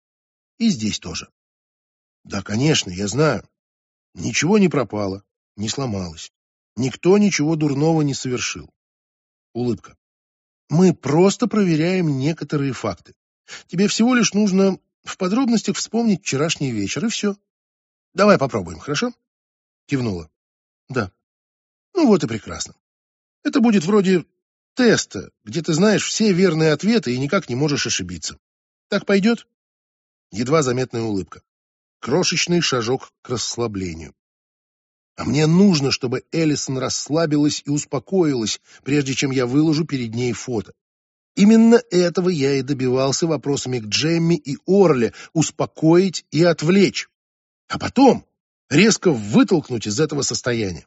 Speaker 1: И здесь тоже. Да, конечно, я знаю. Ничего не пропало, не сломалось. Никто ничего дурного не совершил. Улыбка. Мы просто проверяем некоторые факты. Тебе всего лишь нужно в подробностях вспомнить вчерашний вечер, и все. Давай попробуем, хорошо? Кивнула. Да. Ну вот и прекрасно. Это будет вроде теста, где ты знаешь все верные ответы и никак не можешь ошибиться. Так пойдет? Едва заметная улыбка. Крошечный шажок к расслаблению. А мне нужно, чтобы Эллисон расслабилась и успокоилась, прежде чем я выложу перед ней фото. Именно этого я и добивался вопросами к Джемми и Орле — успокоить и отвлечь, а потом резко вытолкнуть из этого состояния.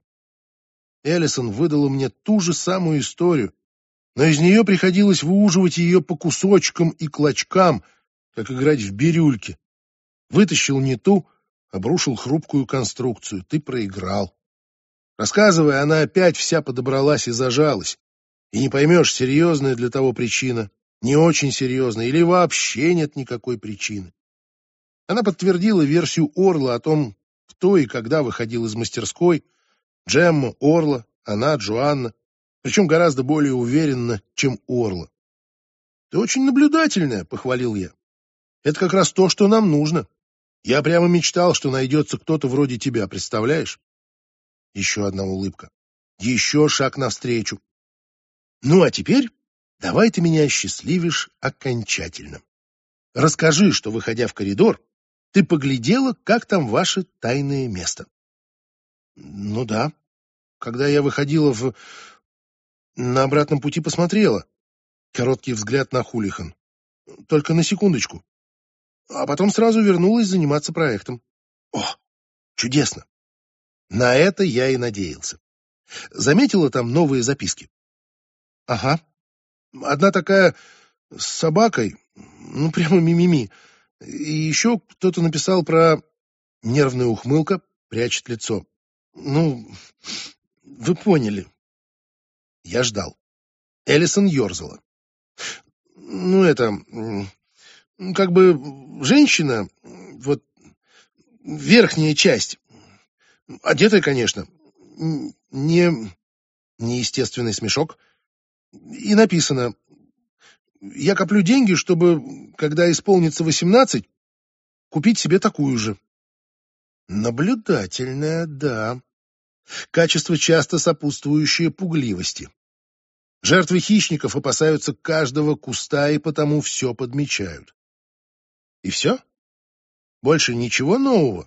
Speaker 1: Эллисон выдала мне ту же самую историю, но из нее приходилось выуживать ее по кусочкам и клочкам, как играть в бирюльки. Вытащил не ту, обрушил хрупкую конструкцию. Ты проиграл. Рассказывая, она опять вся подобралась и зажалась. И не поймешь, серьезная для того причина, не очень серьезная или вообще нет никакой причины. Она подтвердила версию Орла о том, кто и когда выходил из мастерской. Джемма, Орла, она, Джоанна. Причем гораздо более уверенно, чем Орла. «Ты очень наблюдательная», — похвалил я. «Это как раз то, что нам нужно. Я прямо мечтал, что найдется кто-то вроде тебя, представляешь?» Еще одна улыбка. Еще шаг навстречу. «Ну, а теперь давай ты меня осчастливишь окончательно. Расскажи, что, выходя в коридор, ты поглядела, как там ваше тайное место». «Ну да. Когда я выходила в... на обратном пути посмотрела». Короткий взгляд на Хулихан. «Только на секундочку. А потом сразу вернулась заниматься проектом». «О, чудесно!» На это я и надеялся. Заметила там новые записки? Ага. Одна такая с собакой, ну прямо мимими. И еще кто-то написал про... Нервная ухмылка прячет лицо. Ну, вы поняли. Я ждал. Эллисон ерзала. Ну это... м, как бы женщина, вот верхняя часть, одетая, конечно, н- не... Неестественный смешок. И написано: «Я коплю деньги, чтобы, когда исполнится восемнадцать, купить себе такую же». Наблюдательная, да. Качество, часто сопутствующее пугливости. Жертвы хищников опасаются каждого куста и потому все подмечают. И все? Больше ничего нового?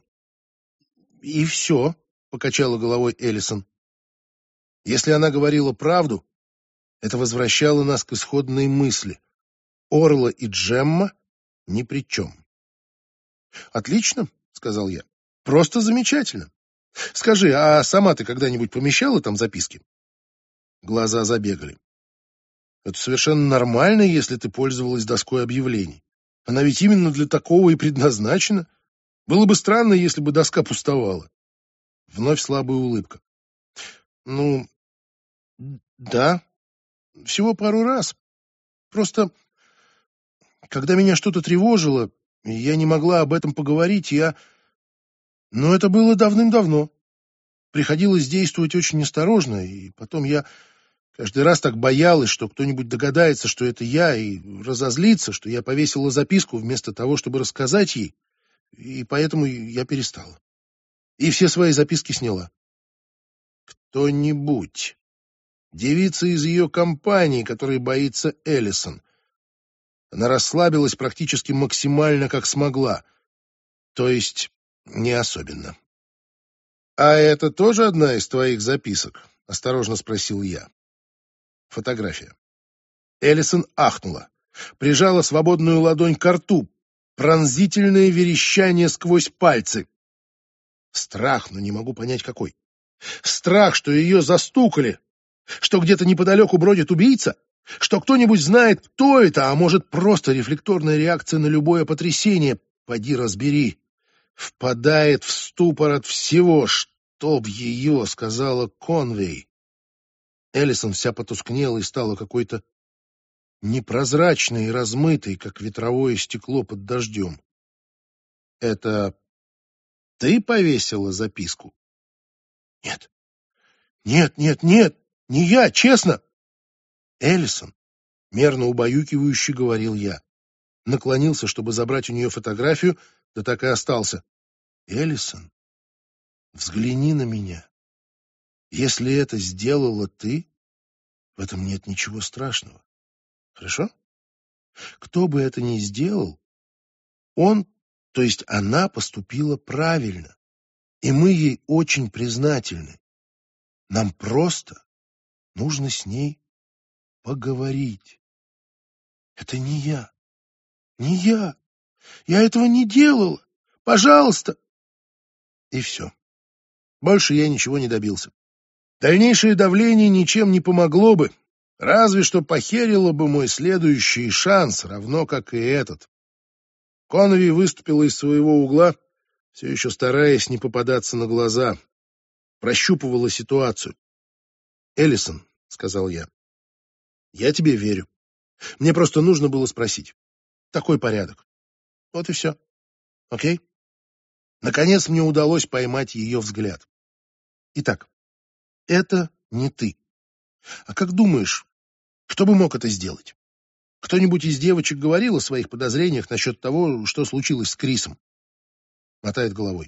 Speaker 1: И все, покачала головой Эллисон. Если она говорила правду, это возвращало нас к исходной мысли. Орла и Джемма ни при чем. «Отлично», — сказал я. «Просто замечательно. Скажи, а сама ты когда-нибудь помещала там записки?» Глаза забегали. «Это совершенно нормально, если ты пользовалась доской объявлений. Она ведь именно для такого и предназначена. Было бы странно, если бы доска пустовала». Вновь слабая улыбка. Ну, да, всего пару раз. Просто, когда меня что-то тревожило, и я не могла об этом поговорить, я... Но это было давным-давно. Приходилось действовать очень осторожно, и потом я каждый раз так боялась, что кто-нибудь догадается, что это я, и разозлится, что я повесила записку вместо того, чтобы рассказать ей, и поэтому я перестала. И все свои записки сняла. Кто-нибудь. Девица из ее компании, которой боится Эллисон. Она расслабилась практически максимально, как смогла. То есть, не особенно. «А это тоже одна из твоих записок?» — осторожно спросил я. Фотография. Эллисон ахнула. Прижала свободную ладонь к рту. Пронзительное верещание сквозь пальцы. Страх, но не могу понять какой. Страх, что ее застукали. Что где-то неподалеку бродит убийца. Что кто-нибудь знает, кто это, а может, просто рефлекторная реакция на любое потрясение. Поди разбери. Впадает в ступор от всего, чтоб ее, сказала Конвей. Эллисон вся потускнела и стала какой-то непрозрачной и размытой, как ветровое стекло под дождем. Это ты повесила записку? Нет, нет, нет, нет, не я, честно. Эллисон, мерно убаюкивающе говорил я. Наклонился, чтобы забрать у нее фотографию, да так и остался. Эллисон, взгляни на меня. Если это сделала ты, в этом нет ничего страшного. Хорошо? Кто бы это ни сделал, он, то есть она, поступила правильно. И мы ей очень признательны. Нам просто нужно с ней поговорить. Это не я. Не я. Я этого не делала. Пожалуйста. И все. Больше я ничего не добился. Дальнейшее давление ничем не помогло бы. Разве что похерило бы мой следующий шанс, равно как и этот. Конви выступила из своего угла, все еще стараясь не попадаться на глаза. Прощупывала ситуацию. «Эллисон», — сказал я, — «я тебе верю. Мне просто нужно было спросить. Такой порядок. Вот и все. Окей?» Наконец мне удалось поймать ее взгляд. «Итак, это не ты. А как думаешь, кто бы мог это сделать? Кто-нибудь из девочек говорил о своих подозрениях насчет того, что случилось с Крисом?» Мотает головой.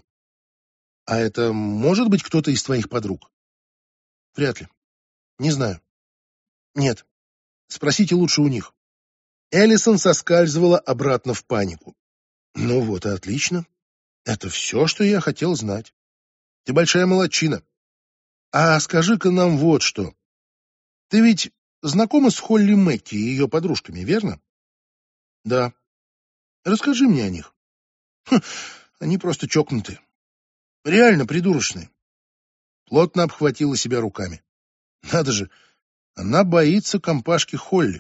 Speaker 1: «А это может быть кто-то из твоих подруг?» «Вряд ли. Не знаю. Нет. Спросите лучше у них». Эллисон соскальзывала обратно в панику. «Ну вот и отлично. Это все, что я хотел знать. Ты большая молодчина. А скажи-ка нам вот что. Ты ведь знакома с Холли Мэкки и ее подружками, верно?» «Да. Расскажи мне о них. Хм, они просто чокнутые. Реально придурочные». Плотно обхватила себя руками. Надо же, она боится компашки Холли.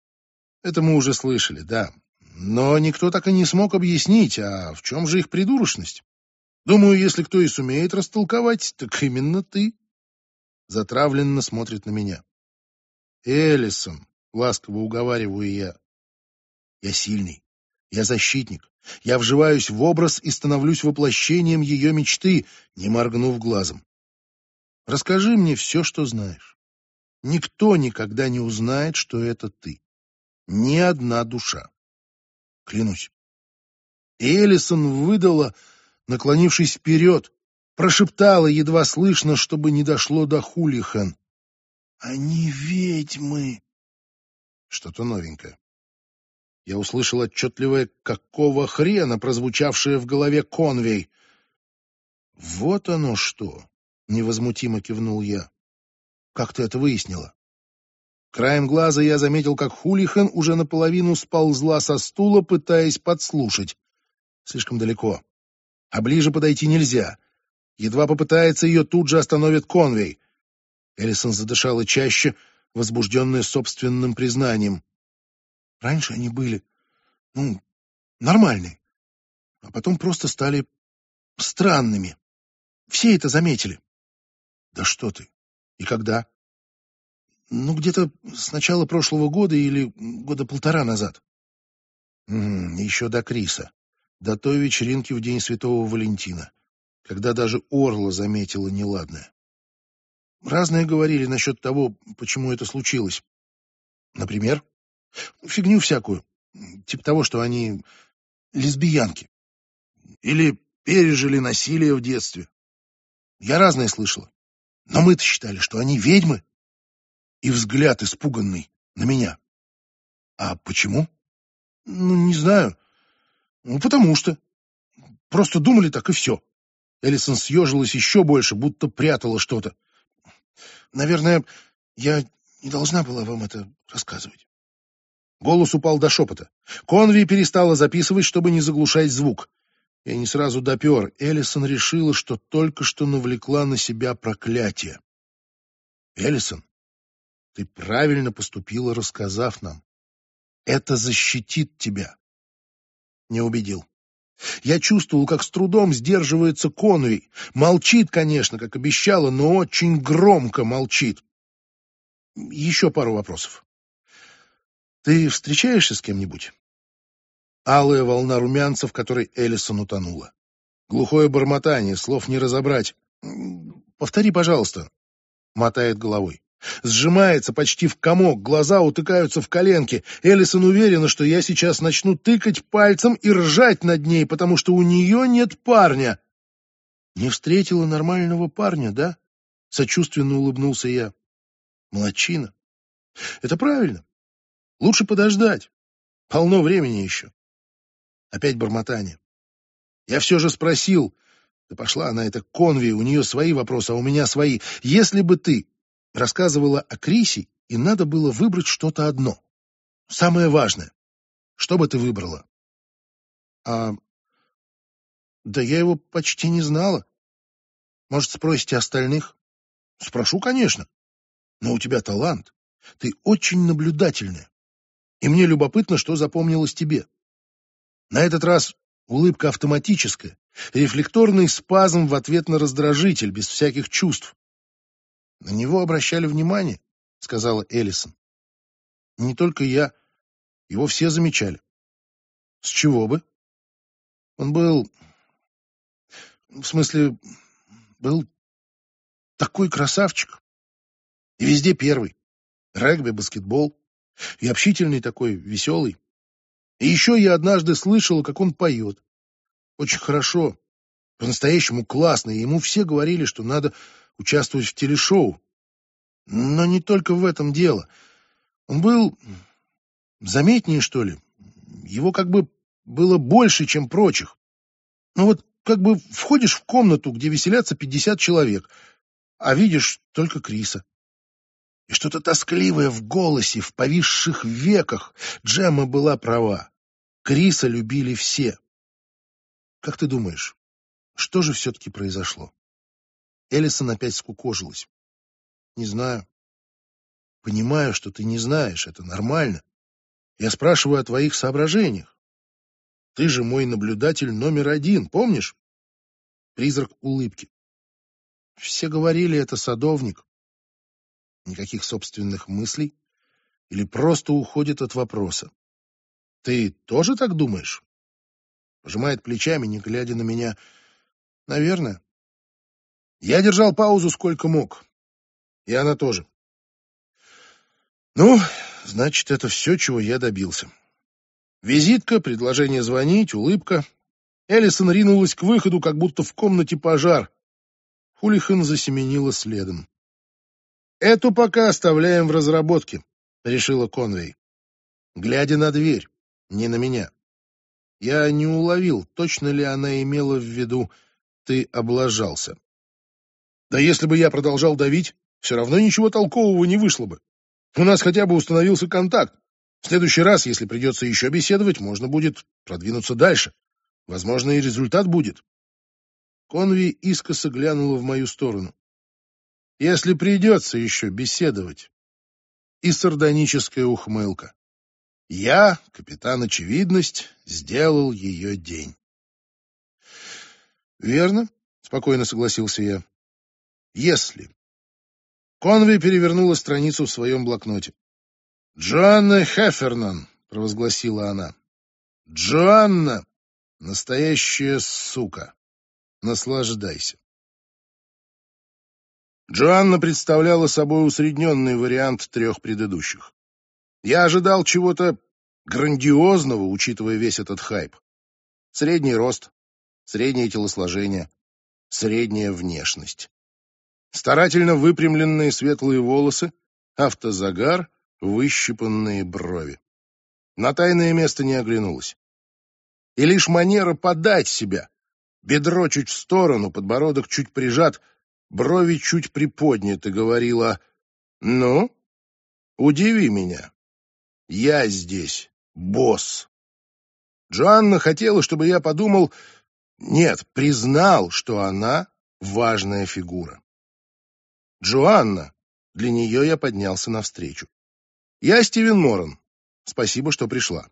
Speaker 1: Это мы уже слышали, да. Но никто так и не смог объяснить, а в чем же их придурочность? Думаю, если кто и сумеет растолковать, так именно ты. Затравленно смотрит на меня. Эллисон, ласково уговариваю я. Я сильный, я защитник. Я вживаюсь в образ и становлюсь воплощением ее мечты, не моргнув глазом. Расскажи мне все, что знаешь. Никто никогда не узнает, что это ты. Ни одна душа. Клянусь. И Эллисон выдала, наклонившись вперед, прошептала едва слышно, чтобы не дошло до Хулихан. «Они ведьмы!» Что-то новенькое. Я услышал отчетливое «какого хрена», прозвучавшее в голове Конвей. «Вот оно что!» — невозмутимо кивнул я. «Как ты это выяснила?» Краем глаза я заметил, как Хулихан уже наполовину сползла со стула, пытаясь подслушать. Слишком далеко. А ближе подойти нельзя. Едва попытается, ее тут же остановит Конвей. Эллисон задышала чаще, возбужденная собственным признанием. Раньше они были, ну, нормальные, а потом просто стали странными. Все это заметили. Да что ты. И когда? Ну, где-то с начала прошлого года или года полтора назад. М, еще до Криса. До той вечеринки в день Святого Валентина, когда даже Орла заметила неладное. Разные говорили насчет того, почему это случилось. Например, фигню всякую. Типа того, что они лесбиянки. Или пережили насилие в детстве. Я разное слышала. Но мы-то считали, что они ведьмы. И взгляд испуганный на меня. А почему? Ну, не знаю. Ну, потому что. Просто думали так и все. Эллисон съежилась еще больше, будто прятала что-то. Наверное, я не должна была вам это рассказывать. Голос упал до шепота. Конви перестала записывать, чтобы не заглушать звук. Я не сразу допер. Эллисон решила, что только что навлекла на себя проклятие. Эллисон, ты правильно поступила, рассказав нам. Это защитит тебя. Не убедил. Я чувствовал, как с трудом сдерживается Конви. Молчит, конечно, как обещала, но очень громко молчит. Еще пару вопросов. Ты встречаешься с кем-нибудь? Алая волна румянца, в которой Эллисон утонула. Глухое бормотание, слов не разобрать. Повтори, пожалуйста. Мотает головой. Сжимается почти в комок, глаза утыкаются в коленки. Эллисон уверена, что я сейчас начну тыкать пальцем и ржать над ней, потому что у нее нет парня. Не встретила нормального парня, да? Сочувственно улыбнулся я. Молодчина. Это правильно. Лучше подождать. Полно времени еще. Опять бормотание. Я все же спросил. Да пошла она, это Конви, у нее свои вопросы, а у меня свои. Если бы ты рассказывала о Крисе, и надо было выбрать что-то одно. Самое важное. Что бы ты выбрала? А, да я его почти не знала. Может, спросите остальных? Спрошу, конечно. Но у тебя талант. Ты очень наблюдательная. И мне любопытно, что запомнилось тебе. На этот раз улыбка автоматическая, рефлекторный спазм в ответ на раздражитель, без всяких чувств. На него обращали внимание, сказала Эллисон. Не только я, его все замечали. С чего бы? Он был, в смысле, был такой красавчик. И везде первый. Регби, баскетбол. И общительный такой, веселый. И еще я однажды слышала, как он поет. Очень хорошо. По-настоящему классно. И ему все говорили, что надо участвовать в телешоу. Но не только в этом дело. Он был заметнее, что ли. Его как бы было больше, чем прочих. Ну вот как бы входишь в комнату, где веселятся пятьдесят человек, а видишь только Криса. И что-то тоскливое в голосе, в повисших веках. Джемма была права. Криса любили все. Как ты думаешь, что же все-таки произошло? Эллисон опять скукожилась. Не знаю. Понимаю, что ты не знаешь, это нормально. Я спрашиваю о твоих соображениях. Ты же мой наблюдатель номер один, помнишь? Призрак улыбки. Все говорили, это садовник. Никаких собственных мыслей? Или просто уходит от вопроса? Ты тоже так думаешь? Пожимает плечами, не глядя на меня. Наверное. Я держал паузу сколько мог. И она тоже. Ну, значит, это все, чего я добился. Визитка, предложение звонить, улыбка. Эллисон ринулась к выходу, как будто в комнате пожар. Хулихан засеменила следом. «Эту пока оставляем в разработке», — решила Конвей, глядя на дверь, не на меня. Я не уловил, точно ли она имела в виду «ты облажался». Да если бы я продолжал давить, все равно ничего толкового не вышло бы. У нас хотя бы установился контакт. В следующий раз, если придется еще беседовать, можно будет продвинуться дальше. Возможно, и результат будет. Конви искоса глянула в мою сторону. Если придется еще беседовать. И сардоническая ухмылка. Я, капитан Очевидность, сделал ее день. Верно, спокойно согласился я. Если Конвей перевернула страницу в своем блокноте. «Джоанна Хеффернан», — провозгласила она. «Джоанна — настоящая сука. Наслаждайся». Джоанна представляла собой усредненный вариант трех предыдущих. Я ожидал чего-то грандиозного, учитывая весь этот хайп. Средний рост, среднее телосложение, средняя внешность. Старательно выпрямленные светлые волосы, автозагар, выщипанные брови. На тайное место не оглянулась. И лишь манера подать себя. Бедро чуть в сторону, подбородок чуть прижат, брови чуть приподняты, говорила: «Ну, удиви меня. Я здесь босс». Джоанна хотела, чтобы я подумал, нет, признал, что она важная фигура. Джоанна, для нее я поднялся навстречу. «Я Стивен Моран. Спасибо, что пришла».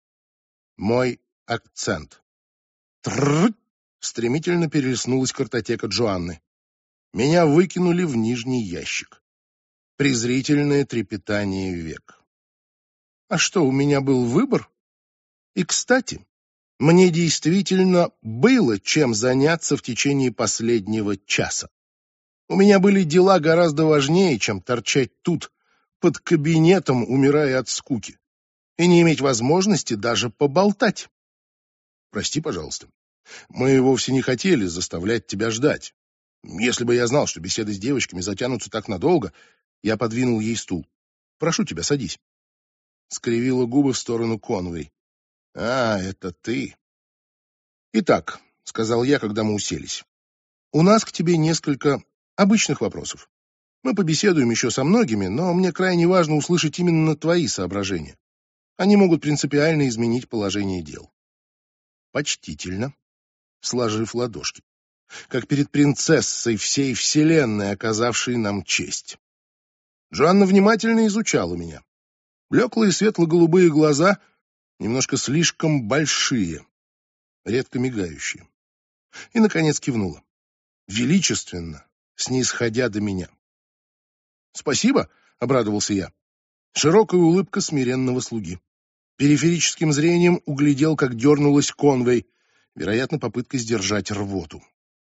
Speaker 1: Мой акцент. Трррр! Стремительно перелистнулась картотека Джоанны. Меня выкинули в нижний ящик. Презрительное трепетание век. А что, у меня был выбор? И, кстати, мне действительно было чем заняться в течение последнего часа. У меня были дела гораздо важнее, чем торчать тут, под кабинетом, умирая от скуки, и не иметь возможности даже поболтать. Прости, пожалуйста. Мы вовсе не хотели заставлять тебя ждать. Если бы я знал, что беседы с девочками затянутся так надолго, я подвинул ей стул. Прошу тебя, садись. Скривила губы в сторону Конвей. А, это ты. Итак, сказал я, когда мы уселись, у нас к тебе несколько обычных вопросов. Мы побеседуем еще со многими, но мне крайне важно услышать именно твои соображения. Они могут принципиально изменить положение дел. Почтительно, сложив ладошки, как перед принцессой всей вселенной, оказавшей нам честь. Джоанна внимательно изучала меня. Блеклые светло-голубые глаза, немножко слишком большие, редко мигающие. И, наконец, кивнула. Величественно, снисходя до меня. «Спасибо», — обрадовался я. Широкая улыбка смиренного слуги. Периферическим зрением углядел, как дернулась Конвей, вероятно, попытка сдержать рвоту.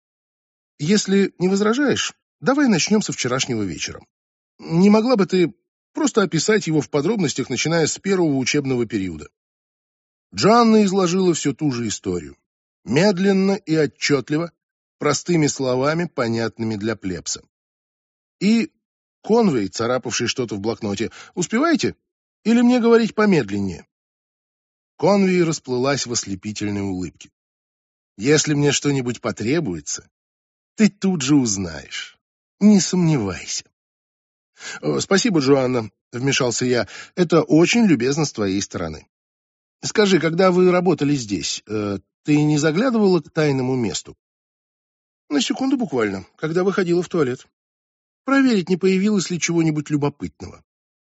Speaker 1: «Если не возражаешь, давай начнем со вчерашнего вечера. Не могла бы ты просто описать его в подробностях, начиная с первого учебного периода?» Джоанна изложила всю ту же историю. Медленно и отчетливо, простыми словами, понятными для плебса. И Конвей, царапавший что-то в блокноте: «Успеваете? Или мне говорить помедленнее?» Конвей расплылась в ослепительной улыбке. «Если мне что-нибудь потребуется, ты тут же узнаешь. Не сомневайся». «Спасибо, Джоанна», — вмешался я. «Это очень любезно с твоей стороны. Скажи, когда вы работали здесь, э, ты не заглядывала к тайному месту?» «На секунду буквально, когда выходила в туалет. Проверить, не появилось ли чего-нибудь любопытного».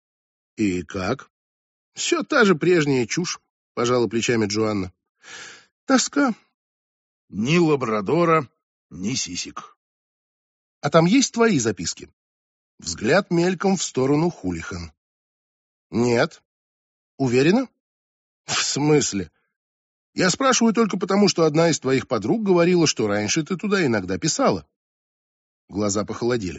Speaker 1: «И как?» «Все та же прежняя чушь», — пожала плечами Джоанна. «Тоска». «Ни лабрадора, ни сисек». «А там есть твои записки?» Взгляд мельком в сторону Хулихан. «Нет». «Уверена?» «В смысле? Я спрашиваю только потому, что одна из твоих подруг говорила, что раньше ты туда иногда писала». Глаза похолодели.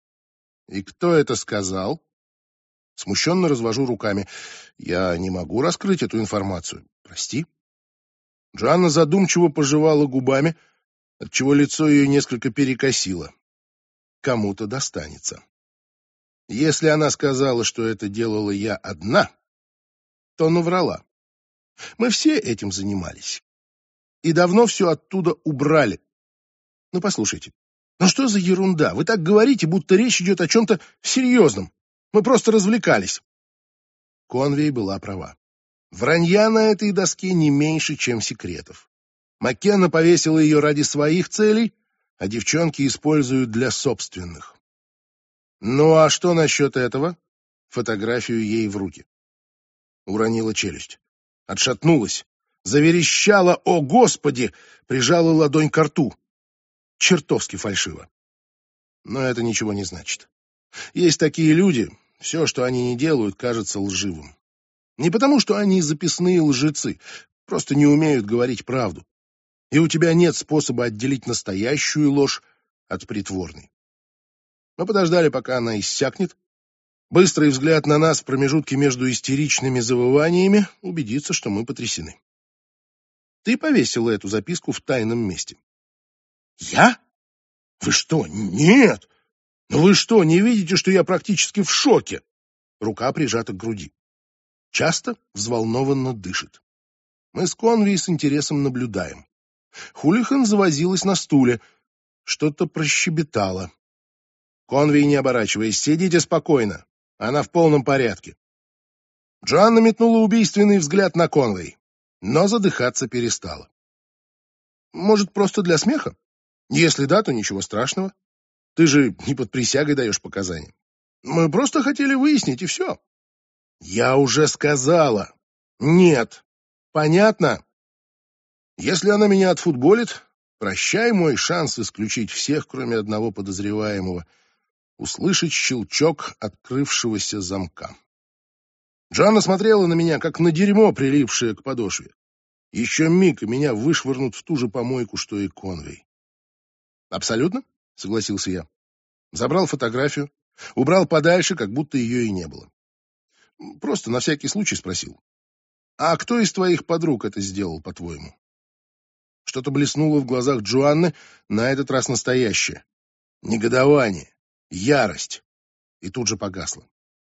Speaker 1: «И кто это сказал?» Смущенно развожу руками. «Я не могу раскрыть эту информацию. Прости». Джоанна задумчиво пожевала губами, отчего лицо ее несколько перекосило. Кому-то достанется. Если она сказала, что это делала я одна, то наврала. Мы все этим занимались. И давно все оттуда убрали. Ну, послушайте, ну что за ерунда? Вы так говорите, будто речь идет о чем-то серьезном. Мы просто развлекались. Конвей была права. Вранья на этой доске не меньше, чем секретов. Маккенна повесила ее ради своих целей, а девчонки используют для собственных. Ну а что насчет этого? Фотографию ей в руки. Уронила челюсть. Отшатнулась. Заверещала: «О, Господи!» Прижала ладонь ко рту. Чертовски фальшиво. Но это ничего не значит. Есть такие люди, все, что они не делают, кажется лживым. Не потому, что они записные лжецы, просто не умеют говорить правду. И у тебя нет способа отделить настоящую ложь от притворной. Мы подождали, пока она иссякнет. Быстрый взгляд на нас в промежутке между истеричными завываниями убедится, что мы потрясены. Ты повесила эту записку в тайном месте. Я? Вы что? Нет! Ну вы что, не видите, что я практически в шоке? Рука прижата к груди. Часто взволнованно дышит. Мы с Конвей с интересом наблюдаем. Хулихан завозилась на стуле. Что-то прощебетала. Конвей, не оборачиваясь, сидите спокойно. Она в полном порядке. Джоанна метнула убийственный взгляд на Конвей, но задыхаться перестала. Может, просто для смеха? Если да, то ничего страшного. Ты же не под присягой даешь показания. Мы просто хотели выяснить, и все. Я уже сказала. Нет. Понятно? Если она меня отфутболит, прощай мой шанс исключить всех, кроме одного подозреваемого, услышать щелчок открывшегося замка. Джоанна смотрела на меня, как на дерьмо, прилипшее к подошве. Еще миг, и меня вышвырнут в ту же помойку, что и Конвей. «Абсолютно?» — согласился я. Забрал фотографию, убрал подальше, как будто ее и не было. Просто на всякий случай спросил. «А кто из твоих подруг это сделал, по-твоему?» Что-то блеснуло в глазах Джоанны, на этот раз настоящее. Негодование, ярость. И тут же погасло.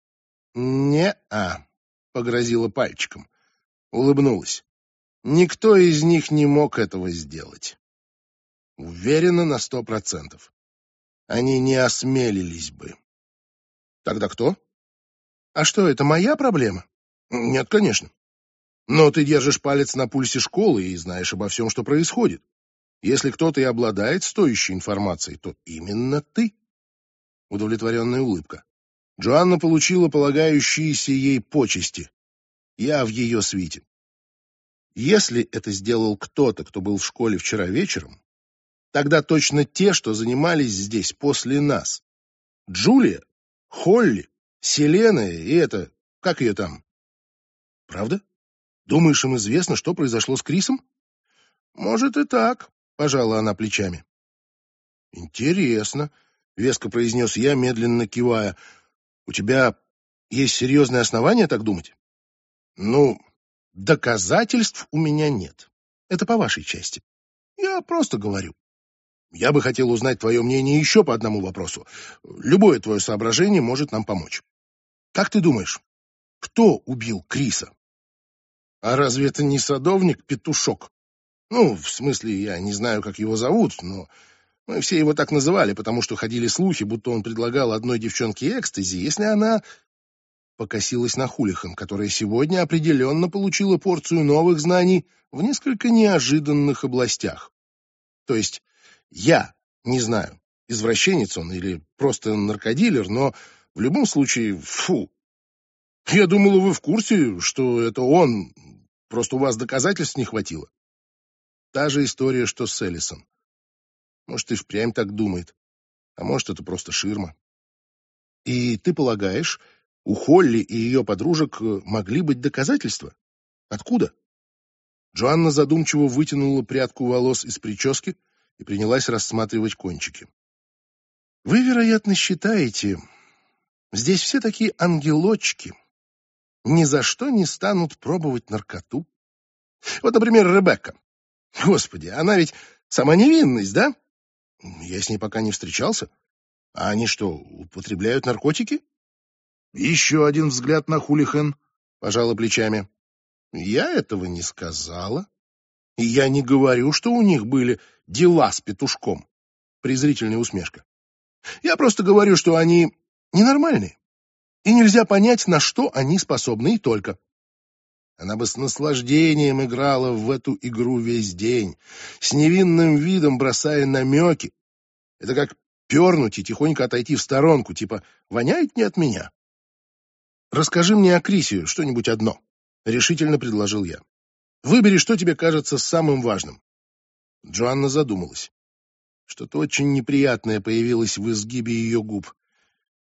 Speaker 1: «Не-а», — погрозила пальчиком. Улыбнулась. Никто из них не мог этого сделать. Уверена на сто процентов. Они не осмелились бы. Тогда кто? А что, это моя проблема? Нет, конечно. Но ты держишь палец на пульсе школы и знаешь обо всем, что происходит. Если кто-то и обладает стоящей информацией, то именно ты. Удовлетворенная улыбка. Джоанна получила полагающиеся ей почести. Я в ее свите. Если это сделал кто-то, кто был в школе вчера вечером, тогда точно те, что занимались здесь после нас. Джулия, Холли, Селена и это... Как ее там? Правда? Думаешь, им известно, что произошло с Крисом? Может и так, пожала она плечами. Интересно, веско произнес я, медленно кивая. У тебя есть серьезные основания так думать? Ну, доказательств у меня нет. Это по вашей части. Я просто говорю. Я бы хотел узнать твое мнение еще по одному вопросу. Любое твое соображение может нам помочь. Как ты думаешь, кто убил Криса? А разве это не садовник-петушок? Ну, в смысле, я не знаю, как его зовут, но мы все его так называли, потому что ходили слухи, будто он предлагал одной девчонке экстази, если она покосилась на Хулихан, которая сегодня определенно получила порцию новых знаний в несколько неожиданных областях. То есть я не знаю, извращенец он или просто наркодилер, но в любом случае, фу. Я думала, вы в курсе, что это он, просто у вас доказательств не хватило. Та же история, что с Эллисон. Может, и впрямь так думает, а может, это просто ширма. И ты полагаешь, у Холли и ее подружек могли быть доказательства? Откуда? Джоанна задумчиво вытянула прядку волос из прически и принялась рассматривать кончики. Вы, вероятно, считаете, здесь все такие ангелочки, ни за что не станут пробовать наркоту. Вот, например, Ребекка. Господи, она ведь сама невинность, да? Я с ней пока не встречался. А они что, употребляют наркотики? Еще один взгляд на Хулихан, пожала плечами. Я этого не сказала. И я не говорю, что у них были дела с петушком. Презрительная усмешка. Я просто говорю, что они ненормальные. И нельзя понять, на что они способны, и только. Она бы с наслаждением играла в эту игру весь день, с невинным видом бросая намеки. Это как пернуть и тихонько отойти в сторонку, типа «воняет не от меня». «Расскажи мне о Крисе что-нибудь одно», — решительно предложил я. «Выбери, что тебе кажется самым важным». Джоанна задумалась. Что-то очень неприятное появилось в изгибе ее губ.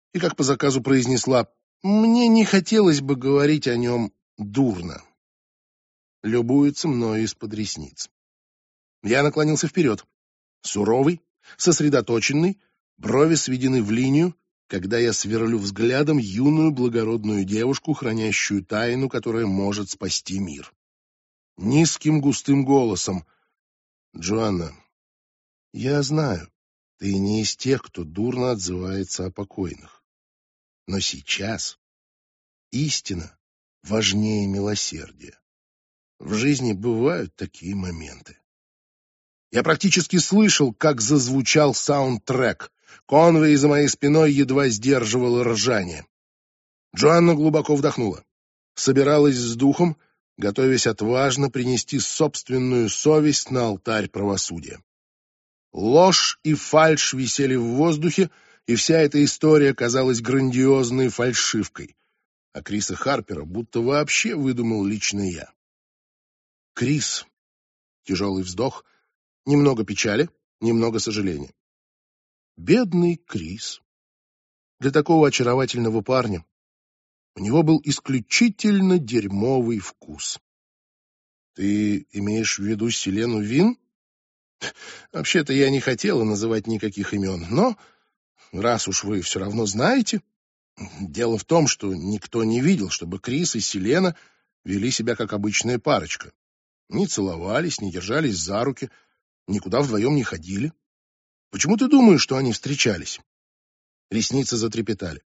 Speaker 1: и как по заказу произнесла: «Мне не хотелось бы говорить о нем дурно». Любуется мною из-под ресниц. Я наклонился вперед. Суровый, сосредоточенный, брови сведены в линию, когда я сверлю взглядом юную благородную девушку, хранящую тайну, которая может спасти мир. Низким густым голосом: «Джоанна, я знаю, ты не из тех, кто дурно отзывается о покойных. Но сейчас истина важнее милосердия. В жизни бывают такие моменты». Я практически слышал, как зазвучал саундтрек. Конвей за моей спиной едва сдерживал ржание. Джоанна глубоко вдохнула. Собиралась с духом, готовясь отважно принести собственную совесть на алтарь правосудия. Ложь и фальшь висели в воздухе, и вся эта история казалась грандиозной фальшивкой. А Криса Харпера будто вообще выдумал лично я. Крис. Тяжелый вздох. Немного печали, немного сожаления. Бедный Крис. Для такого очаровательного парня у него был исключительно дерьмовый вкус. Ты имеешь в виду Селену Вин? Вообще-то я не хотела называть никаких имен, но раз уж вы все равно знаете, дело в том, что никто не видел, чтобы Крис и Селена вели себя как обычная парочка. Не целовались, не держались за руки, никуда вдвоем не ходили. Почему ты думаешь, что они встречались? Ресницы затрепетали.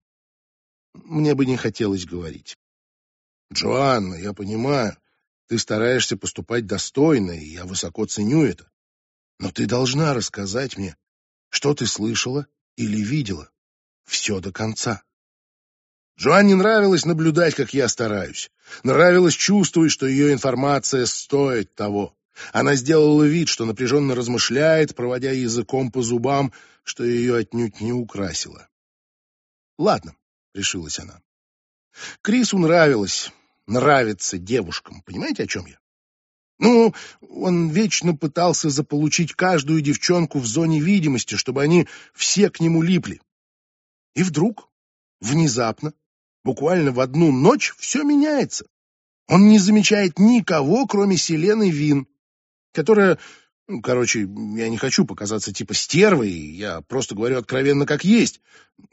Speaker 1: Мне бы не хотелось говорить. Джоанна, я понимаю, ты стараешься поступать достойно, и я высоко ценю это. Но ты должна рассказать мне, что ты слышала или видела. Все до конца. Джоанне нравилось наблюдать, как я стараюсь. Нравилось чувствовать, что ее информация стоит того. Она сделала вид, что напряженно размышляет, проводя языком по зубам, что ее отнюдь не украсило. «Ладно», — решилась она. «Крису нравилось, нравится девушкам. Понимаете, о чем я? Ну, он вечно пытался заполучить каждую девчонку в зоне видимости, чтобы они все к нему липли. И вдруг, внезапно, буквально в одну ночь все меняется. Он не замечает никого, кроме Селены Вин, которая... Ну, короче, я не хочу показаться типа стервой, я просто говорю откровенно как есть.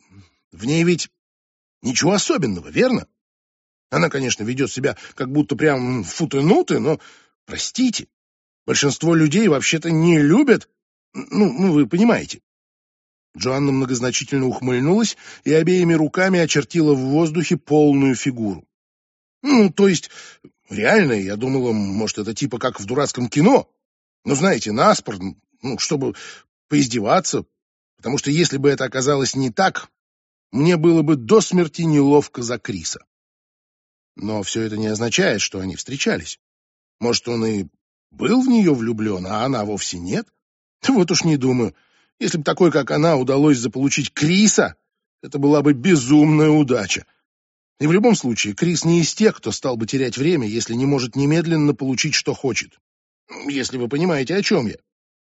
Speaker 1: В ней ведь ничего особенного, верно? Она, конечно, ведет себя как будто прям футы-нуты, но, простите, большинство людей вообще-то не любят... Ну, ну, вы понимаете. Джоанна многозначительно ухмыльнулась и обеими руками очертила в воздухе полную фигуру. Ну, то есть, реально, я думала, может, это типа как в дурацком кино. Ну, знаете, наспор, ну, чтобы поиздеваться. Потому что если бы это оказалось не так, мне было бы до смерти неловко за Криса. Но все это не означает, что они встречались. Может, он и был в нее влюблен, а она вовсе нет? Вот уж не думаю. Если бы такой, как она, удалось заполучить Криса, это была бы безумная удача. И в любом случае, Крис не из тех, кто стал бы терять время, если не может немедленно получить, что хочет. Если вы понимаете, о чем я.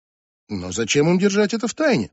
Speaker 1: Но зачем им держать это в тайне?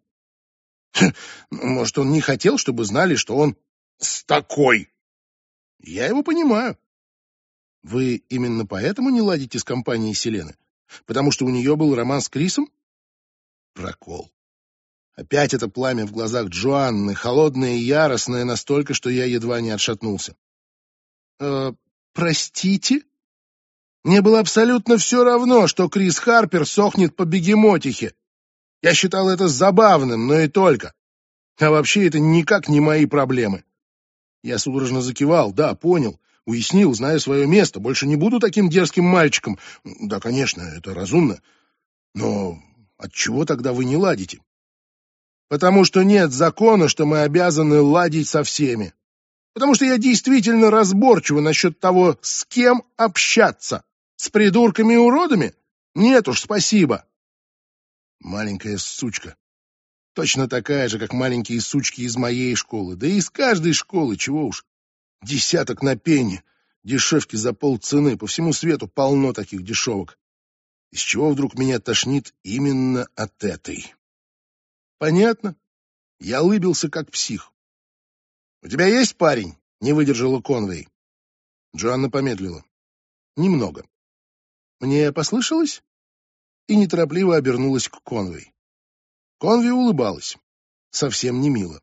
Speaker 1: Может, он не хотел, чтобы знали, что он с такой. Я его понимаю. Вы именно поэтому не ладите с компанией Селены? Потому что у нее был роман с Крисом? Прокол. Опять это пламя в глазах Джоанны, холодное и яростное настолько, что я едва не отшатнулся. «Э, простите? Мне было абсолютно все равно, что Крис Харпер сохнет по бегемотихе. Я считал это забавным, но и только. А вообще это никак не мои проблемы». Я судорожно закивал. Да, понял, уяснил, знаю свое место. Больше не буду таким дерзким мальчиком. Да, конечно, это разумно. Но отчего тогда вы не ладите? Потому что нет закона, что мы обязаны ладить со всеми. Потому что я действительно разборчива насчет того, с кем общаться. С придурками и уродами? Нет уж, спасибо. Маленькая сучка. Точно такая же, как маленькие сучки из моей школы. Да и из каждой школы, чего уж. Десяток на пенни. Дешевки за полцены. По всему свету полно таких дешевок. Из чего вдруг меня тошнит именно от этой? Понятно. Я улыбился как псих. «У тебя есть парень?» — не выдержала Конвей. Джоанна помедлила. «Немного». «Мне послышалось?» И неторопливо обернулась к Конвей. Конвей улыбалась. Совсем не мило.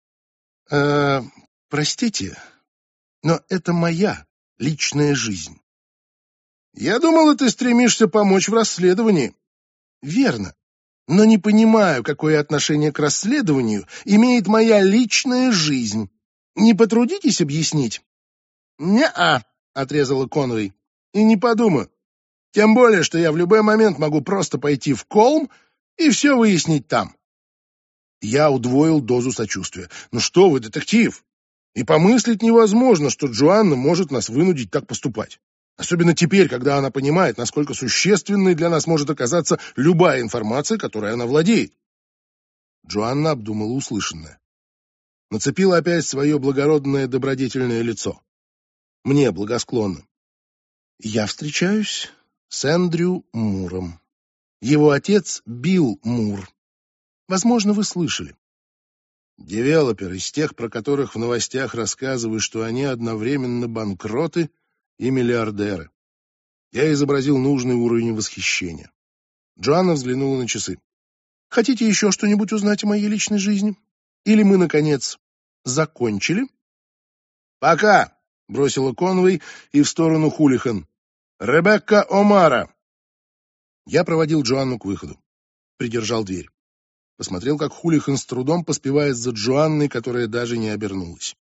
Speaker 1: «Э, простите, но это моя личная жизнь». «Я думала, ты стремишься помочь в расследовании». «Верно. Но не понимаю, какое отношение к расследованию имеет моя личная жизнь. Не потрудитесь объяснить?» «Не-а», — отрезала Конвей. «И не подумаю. Тем более, что я в любой момент могу просто пойти в Колм и все выяснить там». Я удвоил дозу сочувствия. «Ну что вы, детектив? И помыслить невозможно, что Джоанна может нас вынудить так поступать. Особенно теперь, когда она понимает, насколько существенной для нас может оказаться любая информация, которой она владеет». Джоанна обдумала услышанное. Нацепила опять свое благородное добродетельное лицо. Мне благосклонно. «Я встречаюсь с Эндрю Муром. Его отец Билл Мур. Возможно, вы слышали. Девелопер из тех, про которых в новостях рассказывают, что они одновременно банкроты и миллиардеры». Я изобразил нужный уровень восхищения. Джоанна взглянула на часы. «Хотите еще что-нибудь узнать о моей личной жизни? Или мы, наконец, закончили?» «Пока!» — бросила Конвей и в сторону Хулихан. «Ребекка Омара!» Я проводил Джоанну к выходу. Придержал дверь. Посмотрел, как Хулихан с трудом поспевает за Джоанной, которая даже не обернулась.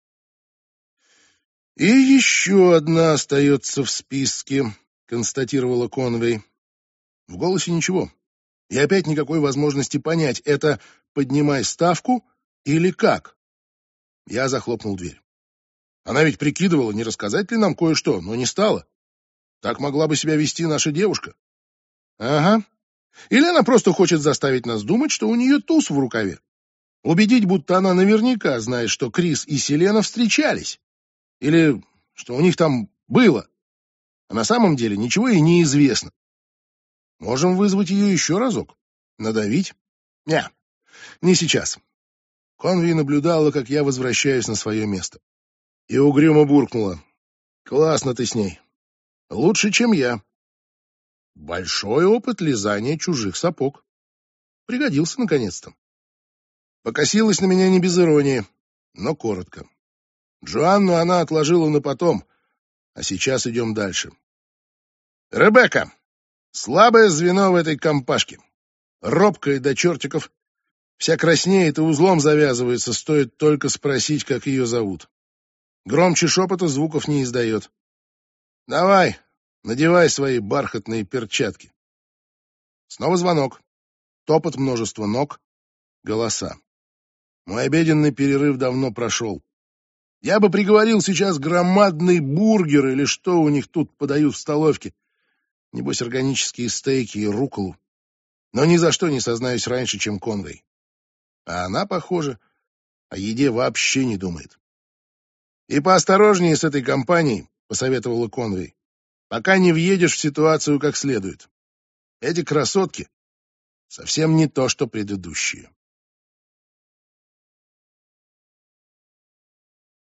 Speaker 1: «И еще одна остается в списке», — констатировала Конвей. В голосе ничего. И опять никакой возможности понять, это «поднимай ставку» или «как». Я захлопнул дверь. Она ведь прикидывала, не рассказать ли нам кое-что, но не стала. Так могла бы себя вести наша девушка. Ага. Или она просто хочет заставить нас думать, что у нее туз в рукаве. Убедить, будто она наверняка знает, что Крис и Селена встречались. Или что у них там было. А на самом деле ничего и не известно. Можем вызвать ее еще разок. Надавить? Не, не сейчас. Конви наблюдала, как я возвращаюсь на свое место. И угрюмо буркнула. «Классно ты с ней. Лучше, чем я». Большой опыт лизания чужих сапог. Пригодился наконец-то. Покосилась на меня не без иронии, но коротко. Джоанну она отложила на потом, а сейчас идем дальше. «Ребекка! Слабое звено в этой компашке. Робкая до чертиков. Вся краснеет и узлом завязывается, стоит только спросить, как ее зовут. Громче шепота звуков не издает. Давай, надевай свои бархатные перчатки». Снова звонок. Топот множества ног. Голоса. Мой обеденный перерыв давно прошел. Я бы приговорил сейчас громадный бургер или что у них тут подают в столовке. Небось, органические стейки и рукколу. Но ни за что не сознаюсь раньше, чем Конвей. А она, похоже, о еде вообще не думает. «И поосторожнее с этой компанией», — посоветовала Конвей, «пока не въедешь в ситуацию как следует. Эти красотки совсем не то, что предыдущие».